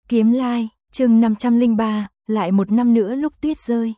Kiếm Lai, chương 503, lại một năm nữa lúc tuyết rơi.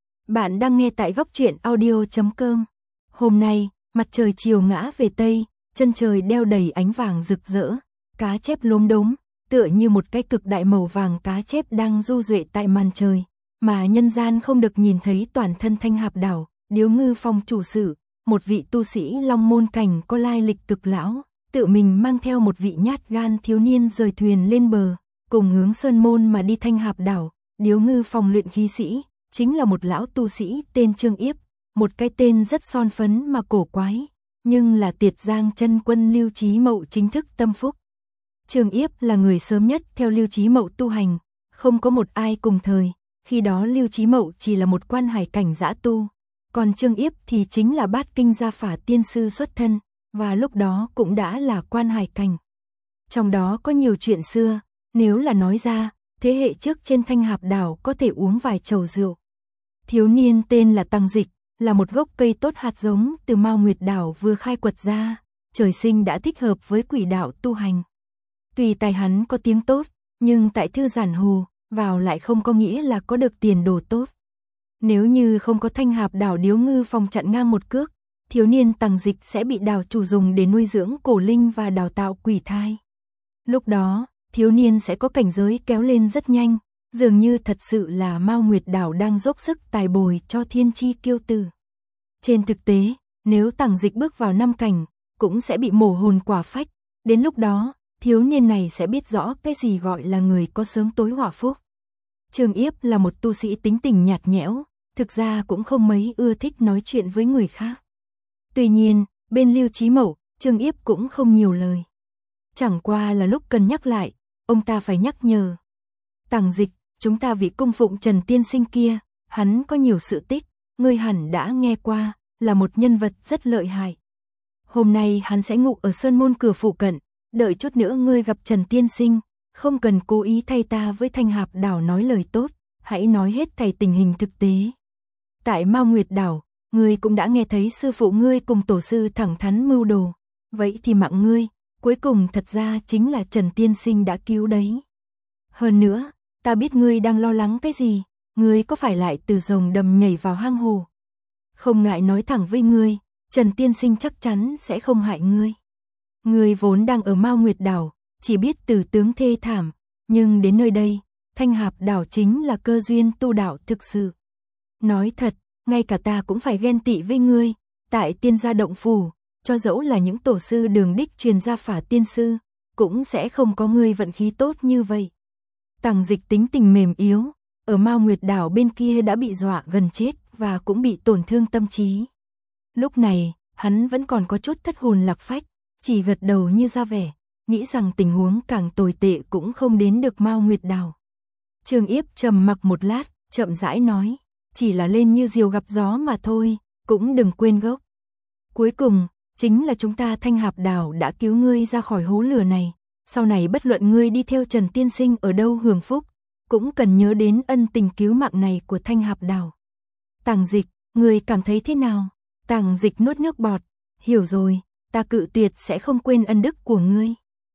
Bạn đang nghe tại góc truyện audio.com. Hôm nay, mặt trời chiều ngã về Tây, chân trời đeo đầy ánh vàng rực rỡ, cá chép lốm đốm, tựa như một cái cực đại màu vàng cá chép đang du duệ tại màn trời, mà nhân gian không được nhìn thấy toàn thân Thanh Hạp Đảo, Điếu Ngư Phong chủ sự, một vị tu sĩ Long Môn Cảnh có lai lịch cực lão, tự mình mang theo một vị nhát gan thiếu niên rời thuyền lên bờ, cùng hướng Sơn Môn mà đi Thanh Hạp Đảo. Điếu Ngư Phong luyện khí sĩ, chính là một lão tu sĩ tên Trương Yếp, một cái tên rất son phấn mà cổ quái, nhưng là Tiệt Giang chân quân Lưu Chí Mậu chính thức tâm phúc. Trương Yếp là người sớm nhất theo Lưu Chí Mậu tu hành, không có một ai cùng thời, khi đó Lưu Chí Mậu chỉ là một quan hải cảnh dã tu, còn Trương Yếp thì chính là bát kinh gia phả tiên sư xuất thân, và lúc đó cũng đã là quan hải cảnh. Trong đó có nhiều chuyện xưa, nếu là nói ra, thế hệ trước trên Thanh Hạp Đảo có thể uống vài chầu rượu. Thiếu niên tên là Tăng Dịch, là một gốc cây tốt hạt giống từ Mao Nguyệt Đảo vừa khai quật ra, trời sinh đã thích hợp với quỷ đạo tu hành. Tuy tài hắn có tiếng tốt, nhưng tại thư giản hồ, vào lại không có nghĩa là có được tiền đồ tốt. Nếu như không có Thanh Hạp Đảo Điếu Ngư Phong chặn ngang một cước, thiếu niên Tăng Dịch sẽ bị đảo chủ dùng để nuôi dưỡng cổ linh và đào tạo quỷ thai. Lúc đó, thiếu niên sẽ có cảnh giới kéo lên rất nhanh, dường như thật sự là Mao Nguyệt Đảo đang dốc sức tài bồi cho thiên chi kiêu tử. Trên thực tế, nếu Tăng Dịch bước vào năm cảnh, cũng sẽ bị mổ hồn quả phách, đến lúc đó, thiếu niên này sẽ biết rõ cái gì gọi là người có sớm tối họa phúc. Trương Yếp là một tu sĩ tính tình nhạt nhẽo, thực ra cũng không mấy ưa thích nói chuyện với người khác. Tuy nhiên, bên Lưu Chí Mậu, Trương Yếp cũng không nhiều lời. Chẳng qua là lúc cần nhắc lại, ông ta phải nhắc nhở. Tăng Dịch, chúng ta vị cung phụng Trần Tiên Sinh kia, hắn có nhiều sự tích, ngươi hẳn đã nghe qua, là một nhân vật rất lợi hại. Hôm nay hắn sẽ ngụ ở Sơn Môn cửa phụ cận, đợi chút nữa ngươi gặp Trần Tiên Sinh, không cần cố ý thay ta với Thanh Hạp Đảo nói lời tốt, hãy nói hết thảy tình hình thực tế. Tại Mao Nguyệt Đảo, ngươi cũng đã nghe thấy sư phụ ngươi cùng tổ sư thẳng thắn mưu đồ, vậy thì mạng ngươi, cuối cùng thật ra chính là Trần Tiên Sinh đã cứu đấy. Hơn nữa, ta biết ngươi đang lo lắng cái gì, ngươi có phải lại từ rồng đầm nhảy vào hang hồ. Không ngại nói thẳng với ngươi, Trần Tiên Sinh chắc chắn sẽ không hại ngươi. Ngươi vốn đang ở Mao Nguyệt Đảo, chỉ biết từ tướng thê thảm, nhưng đến nơi đây, Thanh Hạp Đảo chính là cơ duyên tu đạo thực sự. Nói thật, ngay cả ta cũng phải ghen tị với ngươi, tại Tiên Gia Động Phủ, cho dẫu là những tổ sư đường đích truyền gia phả tiên sư, cũng sẽ không có ngươi vận khí tốt như vậy. Tăng Dịch tính tình mềm yếu, ở Mao Nguyệt Đảo bên kia đã bị dọa gần chết và cũng bị tổn thương tâm trí. Lúc này, hắn vẫn còn có chút thất hồn lạc phách, chỉ gật đầu như ra vẻ, nghĩ rằng tình huống càng tồi tệ cũng không đến được Mao Nguyệt Đảo. Trương Yếp trầm mặc một lát, chậm rãi nói, chỉ là lên như diều gặp gió mà thôi, cũng đừng quên gốc. Cuối cùng, chính là chúng ta Thanh Hạp Đảo đã cứu ngươi ra khỏi hố lửa này, sau này bất luận ngươi đi theo Trần Tiên Sinh ở đâu hưởng phúc, cũng cần nhớ đến ân tình cứu mạng này của Thanh Hạp Đảo. Tăng Dịch, ngươi cảm thấy thế nào? Tăng Dịch nuốt nước bọt, hiểu rồi, ta cự tuyệt sẽ không quên ân đức của ngươi.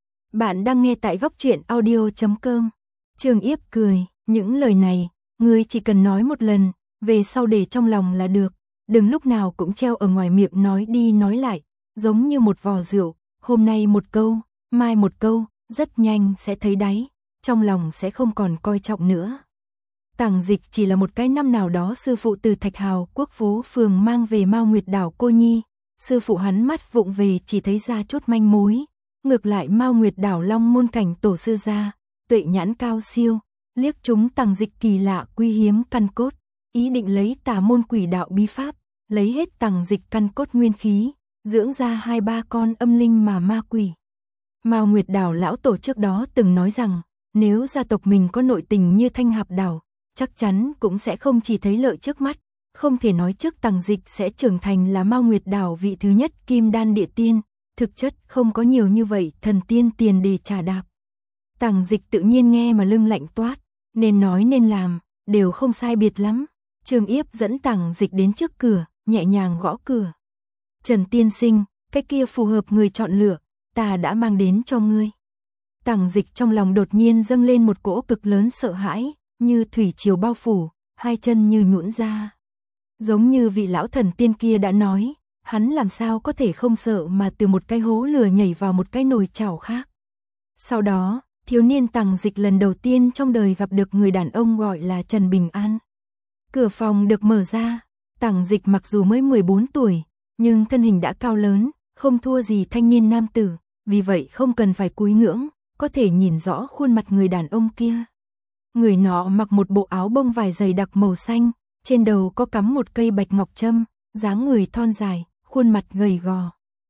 Bạn đang nghe tại góc truyện audio.com. Trương Yếp cười, những lời này, ngươi chỉ cần nói một lần, về sau để trong lòng là được, đừng lúc nào cũng treo ở ngoài miệng nói đi nói lại, giống như một vò rượu, hôm nay một câu, mai một câu, rất nhanh sẽ thấy đáy, trong lòng sẽ không còn coi trọng nữa. Tăng Dịch chỉ là một cái năm nào đó sư phụ từ Thạch Hào Quốc phố phường mang về Mao Nguyệt Đảo cô nhi, sư phụ hắn mắt vụng về chỉ thấy ra chút manh mối, ngược lại Mao Nguyệt Đảo Long Môn Cảnh tổ sư ra, tuệ nhãn cao siêu, liếc chúng Tăng Dịch kỳ lạ quý hiếm căn cốt, ý định lấy tà môn quỷ đạo bí pháp, lấy hết Tăng Dịch căn cốt nguyên khí, dưỡng ra 2-3 con âm linh mà ma quỷ. Mao Nguyệt Đảo lão tổ trước đó từng nói rằng, nếu gia tộc mình có nội tình như Thanh Hạp Đảo, chắc chắn cũng sẽ không chỉ thấy lợi trước mắt, không thể nói trước Tăng Dịch sẽ trưởng thành là Mao Nguyệt Đảo vị thứ nhất Kim Đan địa tiên, thực chất không có nhiều như vậy thần tiên tiền để trả đạp. Tăng Dịch tự nhiên nghe mà lưng lạnh toát, nên nói nên làm, đều không sai biệt lắm. Trương Yếp dẫn Tăng Dịch đến trước cửa, nhẹ nhàng gõ cửa. Trần Tiên Sinh, cái kia phù hợp người chọn lựa, ta đã mang đến cho ngươi. Tằng Dịch trong lòng đột nhiên dâng lên một cỗ cực lớn sợ hãi, như thủy triều bao phủ, hai chân như nhũn ra. Giống như vị lão thần tiên kia đã nói, hắn làm sao có thể không sợ mà từ một cái hố lửa nhảy vào một cái nồi chảo khác. Sau đó, thiếu niên Tằng Dịch lần đầu tiên trong đời gặp được người đàn ông gọi là Trần Bình An. Cửa phòng được mở ra, Tằng Dịch mặc dù mới 14 tuổi, nhưng thân hình đã cao lớn, không thua gì thanh niên nam tử, vì vậy không cần phải cúi ngưỡng, có thể nhìn rõ khuôn mặt người đàn ông kia. Người nọ mặc một bộ áo bông vải dày đặc màu xanh, trên đầu có cắm một cây bạch ngọc trâm, dáng người thon dài, khuôn mặt gầy gò.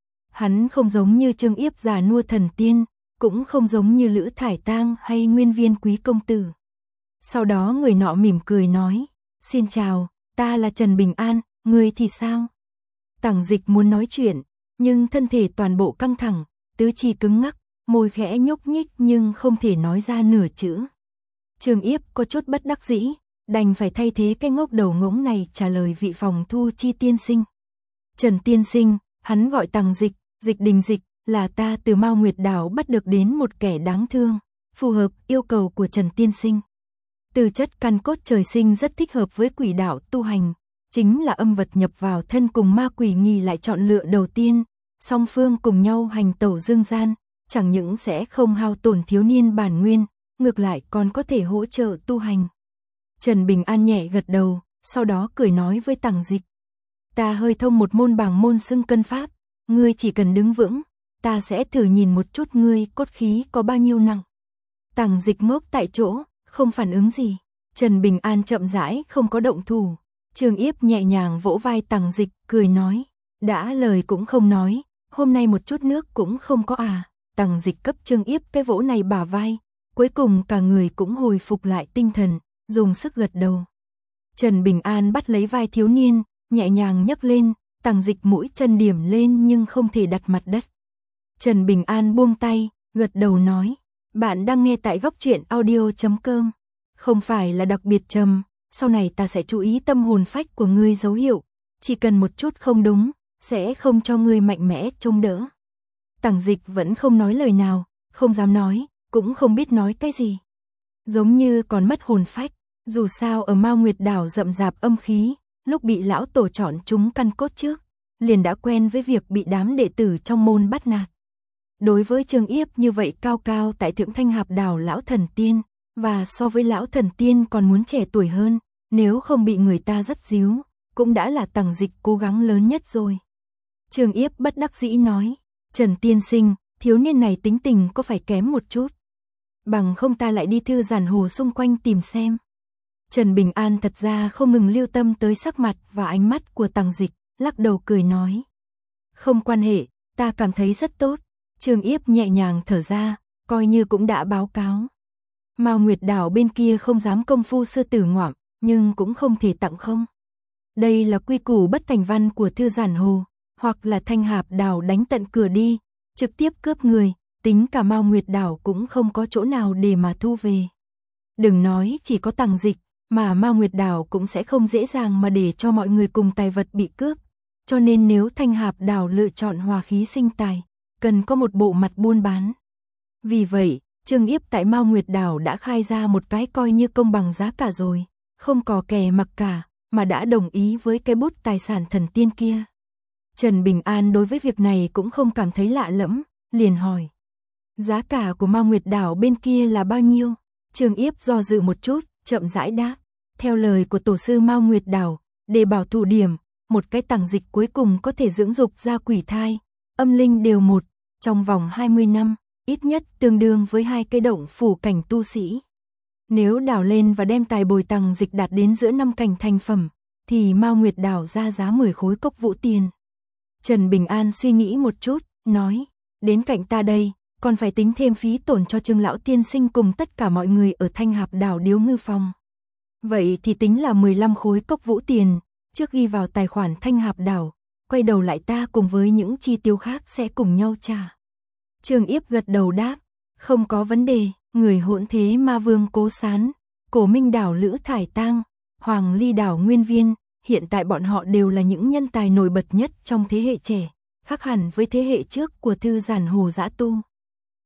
Hắn không giống như Trương Yếp già nua thần tiên, cũng không giống như Lữ Thải Tang hay Nguyên Viên quý công tử. Sau đó người nọ mỉm cười nói, xin chào, ta là Trần Bình An, ngươi thì sao? Tằng Dịch muốn nói chuyện, nhưng thân thể toàn bộ căng thẳng, tứ chi cứng ngắc, môi khẽ nhúc nhích nhưng không thể nói ra nửa chữ. Trương Yếp có chút bất đắc dĩ, đành phải thay thế cái ngốc đầu ngỗng này trả lời vị phòng thu chi tiên sinh. Trần tiên sinh, hắn gọi Tằng Dịch, Dịch Đình Dịch, là ta từ Mao Nguyệt Đảo bắt được đến một kẻ đáng thương, phù hợp yêu cầu của Trần tiên sinh. Tư chất căn cốt trời sinh rất thích hợp với quỷ đạo tu hành, chính là âm vật nhập vào thân cùng ma quỷ nghi lại chọn lựa đầu tiên, song phương cùng nhau hành tẩu dương gian, chẳng những sẽ không hao tổn thiếu niên bản nguyên, ngược lại còn có thể hỗ trợ tu hành. Trần Bình An nhẹ gật đầu, sau đó cười nói với Tằng Dịch. Ta hơi thông một môn bảng môn xưng cân pháp, ngươi chỉ cần đứng vững, ta sẽ thử nhìn một chút ngươi cốt khí có bao nhiêu nặng. Tằng Dịch ngốc tại chỗ, không phản ứng gì. Trần Bình An chậm rãi không có động thủ. Trương Yếp nhẹ nhàng vỗ vai Tằng Dịch, cười nói, đã lời cũng không nói, hôm nay một chút nước cũng không có à. Tằng Dịch cấp Trương Yếp cái vỗ này bả vai, cuối cùng cả người cũng hồi phục lại tinh thần, dùng sức gật đầu. Trần Bình An bắt lấy vai thiếu niên, nhẹ nhàng nhấc lên, Tằng Dịch mũi chân điểm lên nhưng không thể đặt mặt đất. Trần Bình An buông tay, gật đầu nói, bạn đang nghe tại Góc Truyện Audio.com. Không phải là đặc biệt trầm, sau này ta sẽ chú ý tâm hồn phách của ngươi dấu hiệu, chỉ cần một chút không đúng, sẽ không cho ngươi mạnh mẽ trông đỡ. Tằng Dịch vẫn không nói lời nào, không dám nói, cũng không biết nói cái gì. Giống như còn mất hồn phách, dù sao ở Mao Nguyệt Đảo rậm rạp âm khí, lúc bị lão tổ chọn chúng căn cốt trước, liền đã quen với việc bị đám đệ tử trong môn bắt nạt. Đối với Trương Yếp như vậy cao cao tại Thượng Thanh Hạp Đảo lão thần tiên, và so với lão thần tiên còn muốn trẻ tuổi hơn, nếu không bị người ta dắt díu, cũng đã là Tằng Dịch cố gắng lớn nhất rồi. Trương Yếp bất đắc dĩ nói, Trần tiên sinh, thiếu niên này tính tình có phải kém một chút. Bằng không ta lại đi thư giản hồ xung quanh tìm xem. Trần Bình An thật ra không ngừng lưu tâm tới sắc mặt và ánh mắt của Tằng Dịch, lắc đầu cười nói. Không quan hệ, ta cảm thấy rất tốt. Trương Yếp nhẹ nhàng thở ra, coi như cũng đã báo cáo. Mao Nguyệt Đảo bên kia không dám công phu sư tử ngoạm, nhưng cũng không thể tặng không. Đây là quy củ bất thành văn của thư giản hồ, hoặc là Thanh Hạp Đảo đánh tận cửa đi, trực tiếp cướp người, tính cả Mao Nguyệt Đảo cũng không có chỗ nào để mà thu về. Đừng nói chỉ có Tằng Dịch, mà Mao Nguyệt Đảo cũng sẽ không dễ dàng mà để cho mọi người cùng tài vật bị cướp. Cho nên nếu Thanh Hạp Đảo lựa chọn hòa khí sinh tài, cần có một bộ mặt buôn bán. Vì vậy, Trương Yếp tại Mao Nguyệt Đảo đã khai ra một cái coi như công bằng giá cả rồi, không có kè mặc cả, mà đã đồng ý với cái bút tài sản thần tiên kia. Trần Bình An đối với việc này cũng không cảm thấy lạ lẫm, liền hỏi. Giá cả của Mao Nguyệt Đảo bên kia là bao nhiêu? Trương Yếp do dự một chút, chậm rãi đáp. Theo lời của tổ sư Mao Nguyệt Đảo, để bảo thủ điểm, một cái Tằng Dịch cuối cùng có thể dưỡng dục ra quỷ thai, âm linh đều một, trong vòng 20 năm, ít nhất tương đương với 2 cái động phủ cảnh tu sĩ. Nếu đào lên và đem tài bồi Tằng Dịch đạt đến giữa 5 cảnh thành phẩm, thì Mao Nguyệt Đảo ra giá 10 khối cốc vũ tiền. Trần Bình An suy nghĩ một chút, nói, đến cạnh ta đây, còn phải tính thêm phí tổn cho Trương lão tiên sinh cùng tất cả mọi người ở Thanh Hạp Đảo Điếu Ngư Phong. Vậy thì tính là 15 khối cốc vũ tiền, trước ghi vào tài khoản Thanh Hạp Đảo, quay đầu lại ta cùng với những chi tiêu khác sẽ cùng nhau trả. Trương Yếp gật đầu đáp, không có vấn đề. Người hỗn thế ma vương Cố Sán, Cổ Minh Đảo Lữ Thải Tang, Hoàng Ly Đảo Nguyên Viên, hiện tại bọn họ đều là những nhân tài nổi bật nhất trong thế hệ trẻ, khác hẳn với thế hệ trước của thư giản hồ dã tu.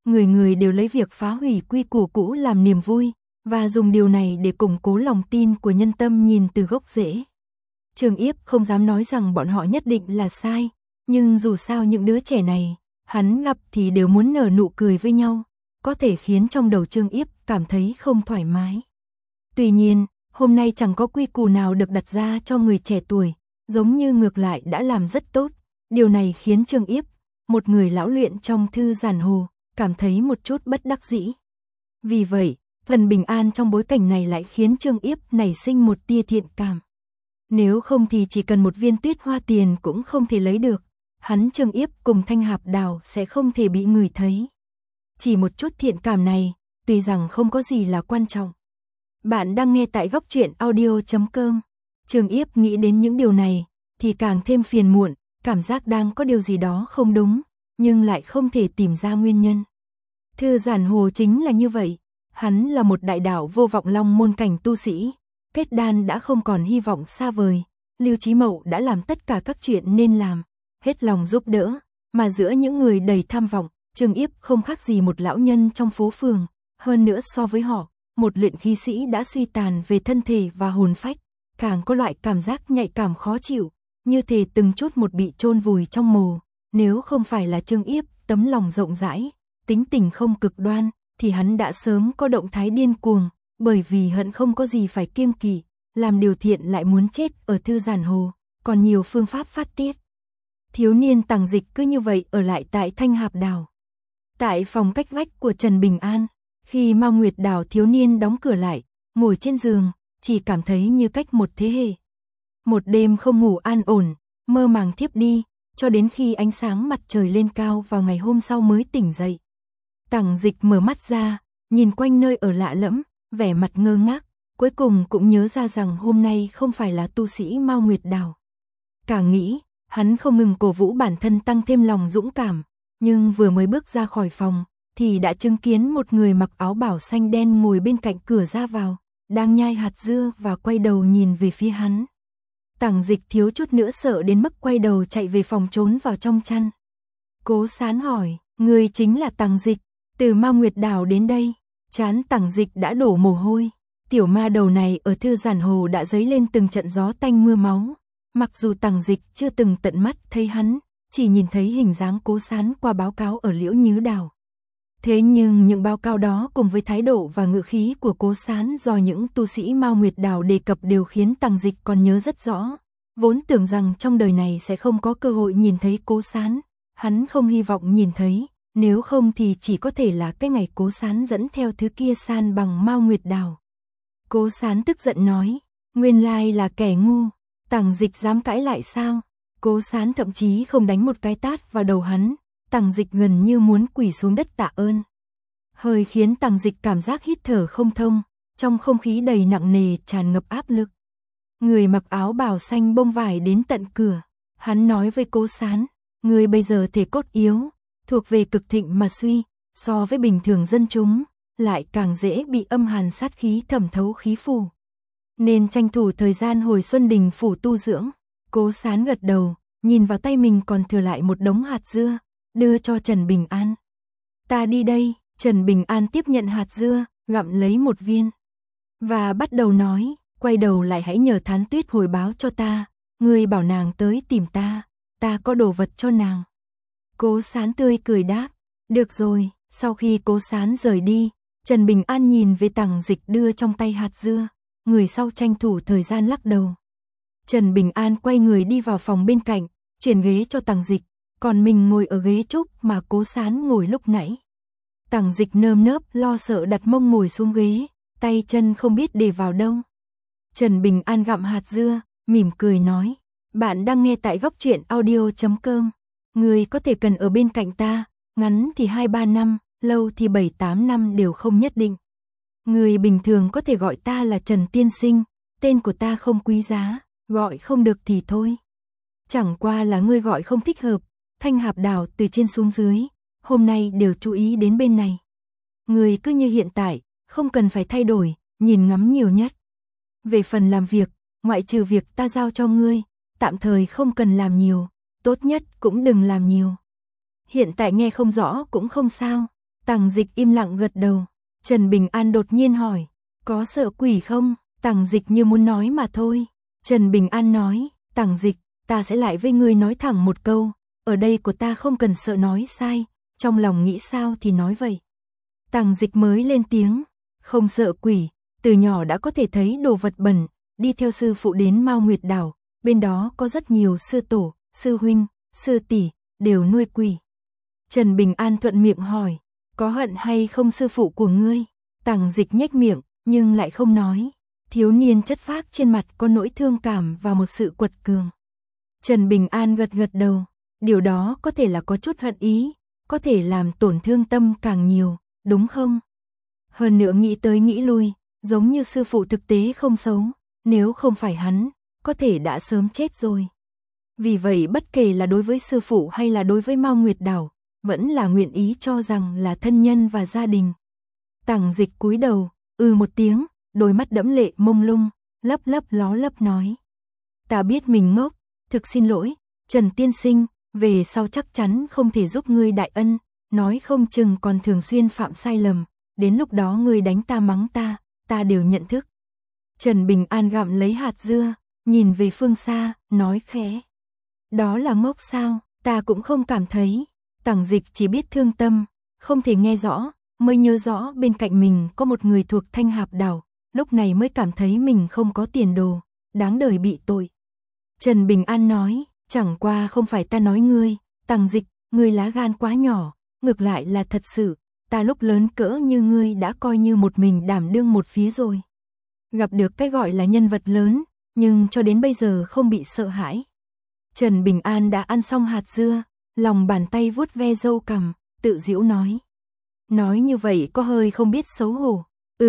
Người người đều lấy việc phá hủy quy củ cũ làm niềm vui, và dùng điều này để củng cố lòng tin của nhân tâm nhìn từ gốc rễ. Trương Yếp không dám nói rằng bọn họ nhất định là sai, nhưng dù sao những đứa trẻ này, hắn gặp thì đều muốn nở nụ cười với nhau, có thể khiến trong đầu Trương Yếp cảm thấy không thoải mái. Tuy nhiên, hôm nay chẳng có quy củ nào được đặt ra cho người trẻ tuổi, giống như ngược lại đã làm rất tốt. Điều này khiến Trương Yếp, một người lão luyện trong thư giản hồ, cảm thấy một chút bất đắc dĩ. Vì vậy, phần bình an trong bối cảnh này lại khiến Trương Yếp nảy sinh một tia thiện cảm. Nếu không thì chỉ cần một viên tuyết hoa tiền cũng không thể lấy được, hắn Trương Yếp cùng Thanh Hạp Đào sẽ không thể bị người thấy. Chỉ một chút thiện cảm này, tuy rằng không có gì là quan trọng. Bạn đang nghe tại góc truyện audio.com. Trương Yếp nghĩ đến những điều này, thì càng thêm phiền muộn, cảm giác đang có điều gì đó không đúng, nhưng lại không thể tìm ra nguyên nhân. Thư giản hồ chính là như vậy, hắn là một đại đạo vô vọng long môn cảnh tu sĩ, kết đan đã không còn hy vọng xa vời, Lưu Chí Mậu đã làm tất cả các chuyện nên làm, hết lòng giúp đỡ, mà giữa những người đầy tham vọng, Trương Yếp không khác gì một lão nhân trong phố phường, hơn nữa so với họ, một luyện khí sĩ đã suy tàn về thân thể và hồn phách, càng có loại cảm giác nhạy cảm khó chịu, như thể từng chút một bị chôn vùi trong mồ. Nếu không phải là Trương Yếp tấm lòng rộng rãi, tính tình không cực đoan, thì hắn đã sớm có động thái điên cuồng, bởi vì hận không có gì phải kiêng kỵ, làm điều thiện lại muốn chết ở thư giản hồ, còn nhiều phương pháp phát tiết. Thiếu niên Tằng Dịch cứ như vậy ở lại tại Thanh Hạp Đào. Tại phòng cách vách của Trần Bình An, khi Mao Nguyệt Đào thiếu niên đóng cửa lại, ngồi trên giường, chỉ cảm thấy như cách một thế hệ. Một đêm không ngủ an ổn, mơ màng thiếp đi, cho đến khi ánh sáng mặt trời lên cao vào ngày hôm sau mới tỉnh dậy. Tằng Dịch mở mắt ra, nhìn quanh nơi ở lạ lẫm, vẻ mặt ngơ ngác, cuối cùng cũng nhớ ra rằng hôm nay không phải là tu sĩ Mao Nguyệt Đào. Càng nghĩ, hắn không ngừng cổ vũ bản thân tăng thêm lòng dũng cảm, nhưng vừa mới bước ra khỏi phòng, thì đã chứng kiến một người mặc áo bảo xanh đen ngồi bên cạnh cửa ra vào, đang nhai hạt dưa và quay đầu nhìn về phía hắn. Tằng Dịch thiếu chút nữa sợ đến mức quay đầu chạy về phòng trốn vào trong chăn. Cố Sán hỏi, người chính là Tằng Dịch, từ Mao Nguyệt Đào đến đây. Trán Tằng Dịch đã đổ mồ hôi, tiểu ma đầu này ở thư giản hồ đã dấy lên từng trận gió tanh mưa máu. Mặc dù Tằng Dịch chưa từng tận mắt thấy hắn, chỉ nhìn thấy hình dáng Cố Sán qua báo cáo ở Liễu Nhứ Đào. Thế nhưng những báo cáo đó cùng với thái độ và ngữ khí của Cố Sán do những tu sĩ Mao Nguyệt Đào đề cập đều khiến Tằng Dịch còn nhớ rất rõ. Vốn tưởng rằng trong đời này sẽ không có cơ hội nhìn thấy Cố Sán, hắn không hy vọng nhìn thấy, nếu không thì chỉ có thể là cái ngày Cố Sán dẫn theo thứ kia san bằng Mao Nguyệt Đào. Cố Sán tức giận nói, nguyên lai là kẻ ngu, Tằng Dịch dám cãi lại sao? Cố Sán thậm chí không đánh một cái tát vào đầu hắn. Tằng Dịch gần như muốn quỳ xuống đất tạ ơn. Hơi khiến Tằng Dịch cảm giác hít thở không thông, trong không khí đầy nặng nề tràn ngập áp lực. Người mặc áo bào xanh bông vải đến tận cửa, hắn nói với Cố Sán, người bây giờ thể cốt yếu, thuộc về cực thịnh mà suy, so với bình thường dân chúng, lại càng dễ bị âm hàn sát khí thẩm thấu khí phủ. Nên tranh thủ thời gian hồi Xuân Đình phủ tu dưỡng. Cố Sán gật đầu, nhìn vào tay mình còn thừa lại một đống hạt dưa, đưa cho Trần Bình An. Ta đi đây. Trần Bình An tiếp nhận hạt dưa, gặm lấy một viên. Và bắt đầu nói, quay đầu lại hãy nhờ Thán Tuyết hồi báo cho ta, ngươi bảo nàng tới tìm ta, ta có đồ vật cho nàng. Cố Sán tươi cười đáp, được rồi. Sau khi Cố Sán rời đi, Trần Bình An nhìn về Tằng Dịch đưa trong tay hạt dưa, người sau tranh thủ thời gian lắc đầu. Trần Bình An quay người đi vào phòng bên cạnh, chuyển ghế cho Tằng Dịch, còn mình ngồi ở ghế trúc mà Cố Sán ngồi lúc nãy. Tằng Dịch nơm nớp lo sợ đặt mông ngồi xuống ghế, tay chân không biết để vào đâu. Trần Bình An gặm hạt dưa, mỉm cười nói, bạn đang nghe tại góc truyện audio.com. Người có thể cần ở bên cạnh ta, ngắn thì 2-3 năm, lâu thì 7-8 năm đều không nhất định. Người bình thường có thể gọi ta là Trần Tiên Sinh, tên của ta không quý giá, gọi không được thì thôi. Chẳng qua là ngươi gọi không thích hợp, Thanh Hạp Đào từ trên xuống dưới, hôm nay đều chú ý đến bên này. Người cứ như hiện tại, không cần phải thay đổi, nhìn ngắm nhiều nhất. Về phần làm việc, ngoại trừ việc ta giao cho ngươi, tạm thời không cần làm nhiều, tốt nhất cũng đừng làm nhiều. Hiện tại nghe không rõ cũng không sao, Tằng Dịch im lặng gật đầu. Trần Bình An đột nhiên hỏi, có sợ quỷ không? Tằng Dịch như muốn nói mà thôi. Trần Bình An nói, Tằng Dịch, ta sẽ lại với ngươi nói thẳng một câu, ở đây của ta không cần sợ nói sai, trong lòng nghĩ sao thì nói vậy. Tằng Dịch mới lên tiếng, không sợ quỷ, từ nhỏ đã có thể thấy đồ vật bẩn, đi theo sư phụ đến Mao Nguyệt Đảo, bên đó có rất nhiều sư tổ, sư huynh, sư tỷ đều nuôi quỷ. Trần Bình An thuận miệng hỏi, có hận hay không sư phụ của ngươi? Tằng Dịch nhếch miệng, nhưng lại không nói. Thiếu niên chất phác trên mặt có nỗi thương cảm và một sự quật cường. Trần Bình An gật gật đầu, điều đó có thể là có chút hận ý, có thể làm tổn thương tâm càng nhiều, đúng không? Hơn nữa nghĩ tới nghĩ lui, giống như sư phụ thực tế không xấu, nếu không phải hắn, có thể đã sớm chết rồi. Vì vậy bất kể là đối với sư phụ hay là đối với Mao Nguyệt Đảo, vẫn là nguyện ý cho rằng là thân nhân và gia đình. Tằng Dịch cúi đầu, một tiếng, đôi mắt đẫm lệ mông lung, lấp lấp ló lấp nói. Ta biết mình ngốc, thực xin lỗi, Trần tiên sinh, về sau chắc chắn không thể giúp ngươi đại ân, nói không chừng còn thường xuyên phạm sai lầm, đến lúc đó ngươi đánh ta mắng ta đều nhận thức. Trần Bình An gặm lấy hạt dưa, nhìn về phương xa, nói khẽ. Đó là ngốc sao, ta cũng không cảm thấy. Tằng Dịch chỉ biết thương tâm, không thể nghe rõ, mới nhớ rõ bên cạnh mình có một người thuộc Thanh Hạp Đảo, lúc này mới cảm thấy mình không có tiền đồ, đáng đời bị tội. Trần Bình An nói, chẳng qua không phải ta nói ngươi, Tằng Dịch, ngươi lá gan quá nhỏ, ngược lại là thật sự, ta lúc lớn cỡ như ngươi đã coi như một mình đảm đương một phía rồi. Gặp được cái gọi là nhân vật lớn, nhưng cho đến bây giờ không bị sợ hãi. Trần Bình An đã ăn xong hạt dưa, lòng bàn tay vuốt ve râu cằm, tự giễu nói. Nói như vậy có hơi không biết xấu hổ.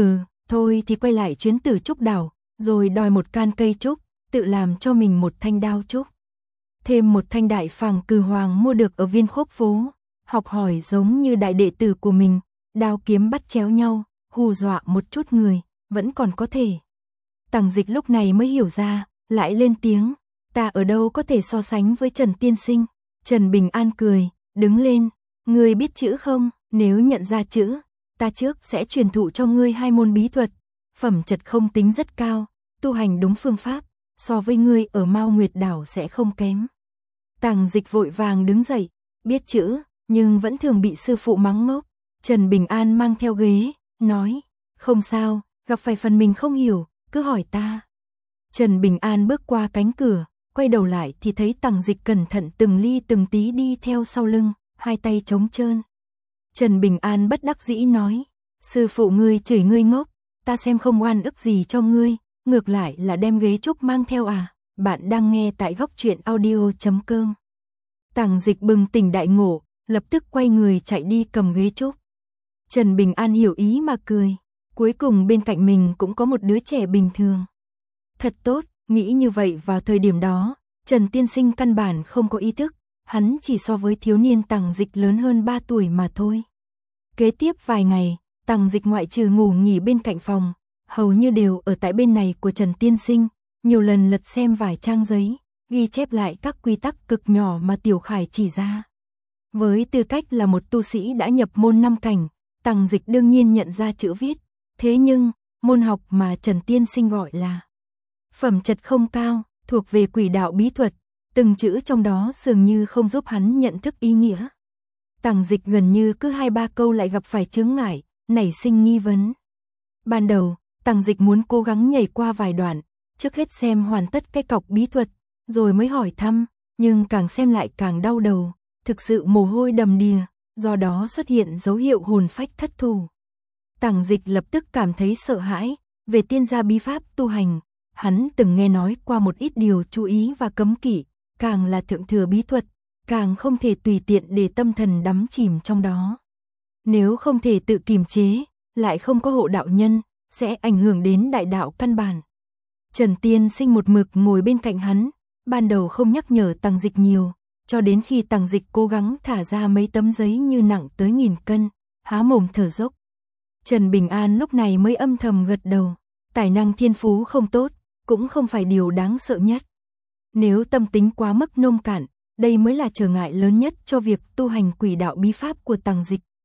Thôi thì quay lại chuyến Tử Trúc Đảo, rồi đòi một can cây trúc, tự làm cho mình một thanh đao trúc. Thêm một thanh đại phàng cừ hoàng mua được ở Viên Khốc phố, học hỏi giống như đại đệ tử của mình, đao kiếm bắt chéo nhau, hù dọa một chút người, vẫn còn có thể. Tằng Dịch lúc này mới hiểu ra, lại lên tiếng, ta ở đâu có thể so sánh với Trần tiên sinh. Trần Bình An cười, đứng lên, ngươi biết chữ không? Nếu nhận ra chữ, ta trước sẽ truyền thụ cho ngươi 2 môn bí thuật, phẩm chất không tính rất cao, tu hành đúng phương pháp, so với ngươi ở Mao Nguyệt Đảo sẽ không kém. Tằng Dịch vội vàng đứng dậy, biết chữ, nhưng vẫn thường bị sư phụ mắng ngốc. Trần Bình An mang theo ghế, nói, không sao, gặp phải phần mình không hiểu, cứ hỏi ta. Trần Bình An bước qua cánh cửa, quay đầu lại thì thấy Tằng Dịch cẩn thận từng ly từng tí đi theo sau lưng, hai tay trống trơn. Trần Bình An bất đắc dĩ nói, sư phụ ngươi chửi ngươi ngốc, ta xem không oan ức gì cho ngươi, ngược lại là đem ghế trúc mang theo à. Bạn đang nghe tại Góc Truyện Audio.com. Tằng Dịch bừng tỉnh đại ngộ, lập tức quay người chạy đi cầm ghế trúc. Trần Bình An hiểu ý mà cười, cuối cùng bên cạnh mình cũng có một đứa trẻ bình thường. Thật tốt, nghĩ như vậy vào thời điểm đó, Trần tiên sinh căn bản không có ý thức, hắn chỉ so với thiếu niên Tằng Dịch lớn hơn 3 tuổi mà thôi. Kế tiếp vài ngày, Tằng Dịch ngoại trừ ngủ nghỉ bên cạnh phòng, hầu như đều ở tại bên này của Trần tiên sinh, nhiều lần lật xem vài trang giấy, ghi chép lại các quy tắc cực nhỏ mà Tiểu Khải chỉ ra. Với tư cách là một tu sĩ đã nhập môn 5 cảnh, Tằng Dịch đương nhiên nhận ra chữ viết, thế nhưng, môn học mà Trần tiên sinh gọi là phẩm chất không cao, thuộc về quỷ đạo bí thuật, từng chữ trong đó dường như không giúp hắn nhận thức ý nghĩa. Tằng Dịch gần như cứ 2-3 câu lại gặp phải chướng ngại, nảy sinh nghi vấn. Ban đầu, Tằng Dịch muốn cố gắng nhảy qua vài đoạn, trước hết xem hoàn tất cái cọc bí thuật, rồi mới hỏi thăm, nhưng càng xem lại càng đau đầu, thực sự mồ hôi đầm đìa, do đó xuất hiện dấu hiệu hồn phách thất thủ. Tằng Dịch lập tức cảm thấy sợ hãi, về tiên gia bí pháp tu hành, hắn từng nghe nói qua một ít điều chú ý và cấm kỵ, càng là thượng thừa bí thuật, càng không thể tùy tiện để tâm thần đắm chìm trong đó. Nếu không thể tự kiềm chế, lại không có hộ đạo nhân, sẽ ảnh hưởng đến đại đạo căn bản. Trần tiên sinh một mực ngồi bên cạnh hắn, ban đầu không nhắc nhở Tằng Dịch nhiều, cho đến khi Tằng Dịch cố gắng thả ra mấy tấm giấy như nặng tới 1000 cân, há mồm thở dốc. Trần Bình An lúc này mới âm thầm gật đầu, tài năng thiên phú không tốt, cũng không phải điều đáng sợ nhất. Nếu tâm tính quá mức nông cạn, đây mới là trở ngại lớn nhất cho việc tu hành quỷ đạo bí pháp của Tằng Dịch.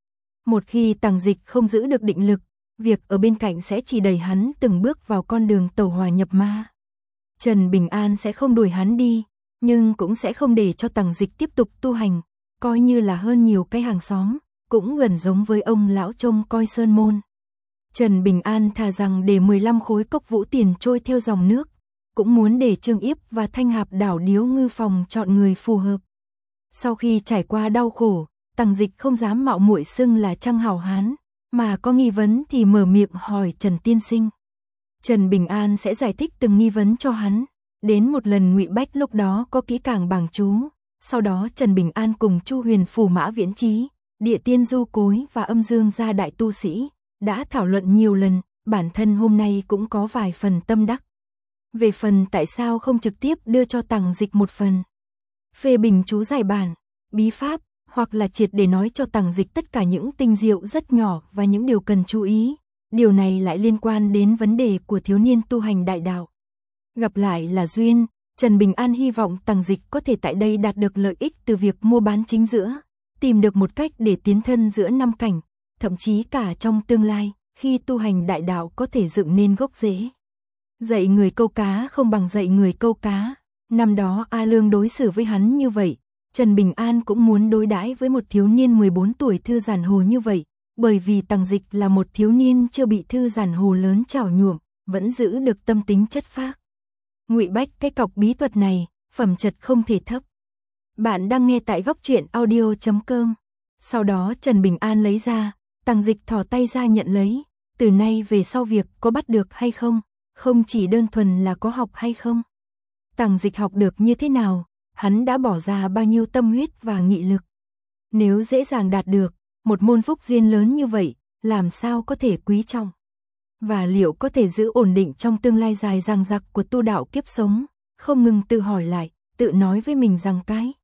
Một khi Tằng Dịch không giữ được định lực, việc ở bên cạnh sẽ chỉ đẩy hắn từng bước vào con đường tẩu hỏa nhập ma. Trần Bình An sẽ không đuổi hắn đi, nhưng cũng sẽ không để cho Tằng Dịch tiếp tục tu hành, coi như là hơn nhiều cái hàng xóm, cũng gần giống với ông lão trông coi sơn môn. Trần Bình An thà rằng để 15 khối cốc vũ tiền trôi theo dòng nước, cũng muốn để Trương Yếp và Thanh Hạp đảo Điếu Ngư Phòng chọn người phù hợp. Sau khi trải qua đau khổ, Tằng Dịch không dám mạo muội xưng là Trăng Hảo Hán, mà có nghi vấn thì mở miệng hỏi Trần tiên sinh. Trần Bình An sẽ giải thích từng nghi vấn cho hắn. Đến một lần Ngụy Bách lúc đó có kỹ càng bảng chú, sau đó Trần Bình An cùng Chu Huyền Phù Mã Viễn Trí, Địa Tiên Du Cối và Âm Dương gia đại tu sĩ đã thảo luận nhiều lần, bản thân hôm nay cũng có vài phần tâm đắc. Về phần tại sao không trực tiếp đưa cho Tằng Dịch một phần phê bình chú giải bản, bí pháp, hoặc là triệt để nói cho Tằng Dịch tất cả những tinh diệu rất nhỏ và những điều cần chú ý, điều này lại liên quan đến vấn đề của thiếu niên tu hành đại đạo. Gặp lại là duyên, Trần Bình An hy vọng Tằng Dịch có thể tại đây đạt được lợi ích từ việc mua bán chính giữa, tìm được một cách để tiến thân giữa năm cảnh, thậm chí cả trong tương lai, khi tu hành đại đạo có thể dựng nên gốc rễ. Dạy người câu cá không bằng dạy người câu cá, năm đó A Lương đối xử với hắn như vậy, Trần Bình An cũng muốn đối đãi với một thiếu niên 14 tuổi thư giản hồ như vậy, bởi vì Tằng Dịch là một thiếu niên chưa bị thư giản hồ lớn trảo nhuộm, vẫn giữ được tâm tính chất phác. Ngụy Bách cái cọc bí thuật này, phẩm chất không thể thấp. Bạn đang nghe tại góc truyện audio.com. Sau đó Trần Bình An lấy ra, Tằng Dịch thò tay ra nhận lấy, từ nay về sau việc có bắt được hay không, không chỉ đơn thuần là có học hay không. Tằng Dịch học được như thế nào, hắn đã bỏ ra bao nhiêu tâm huyết và nghị lực. Nếu dễ dàng đạt được, một môn phúc duyên lớn như vậy, làm sao có thể quý trọng? Và liệu có thể giữ ổn định trong tương lai dài dằng dặc của tu đạo kiếp sống, không ngừng tự hỏi lại, tự nói với mình rằng cái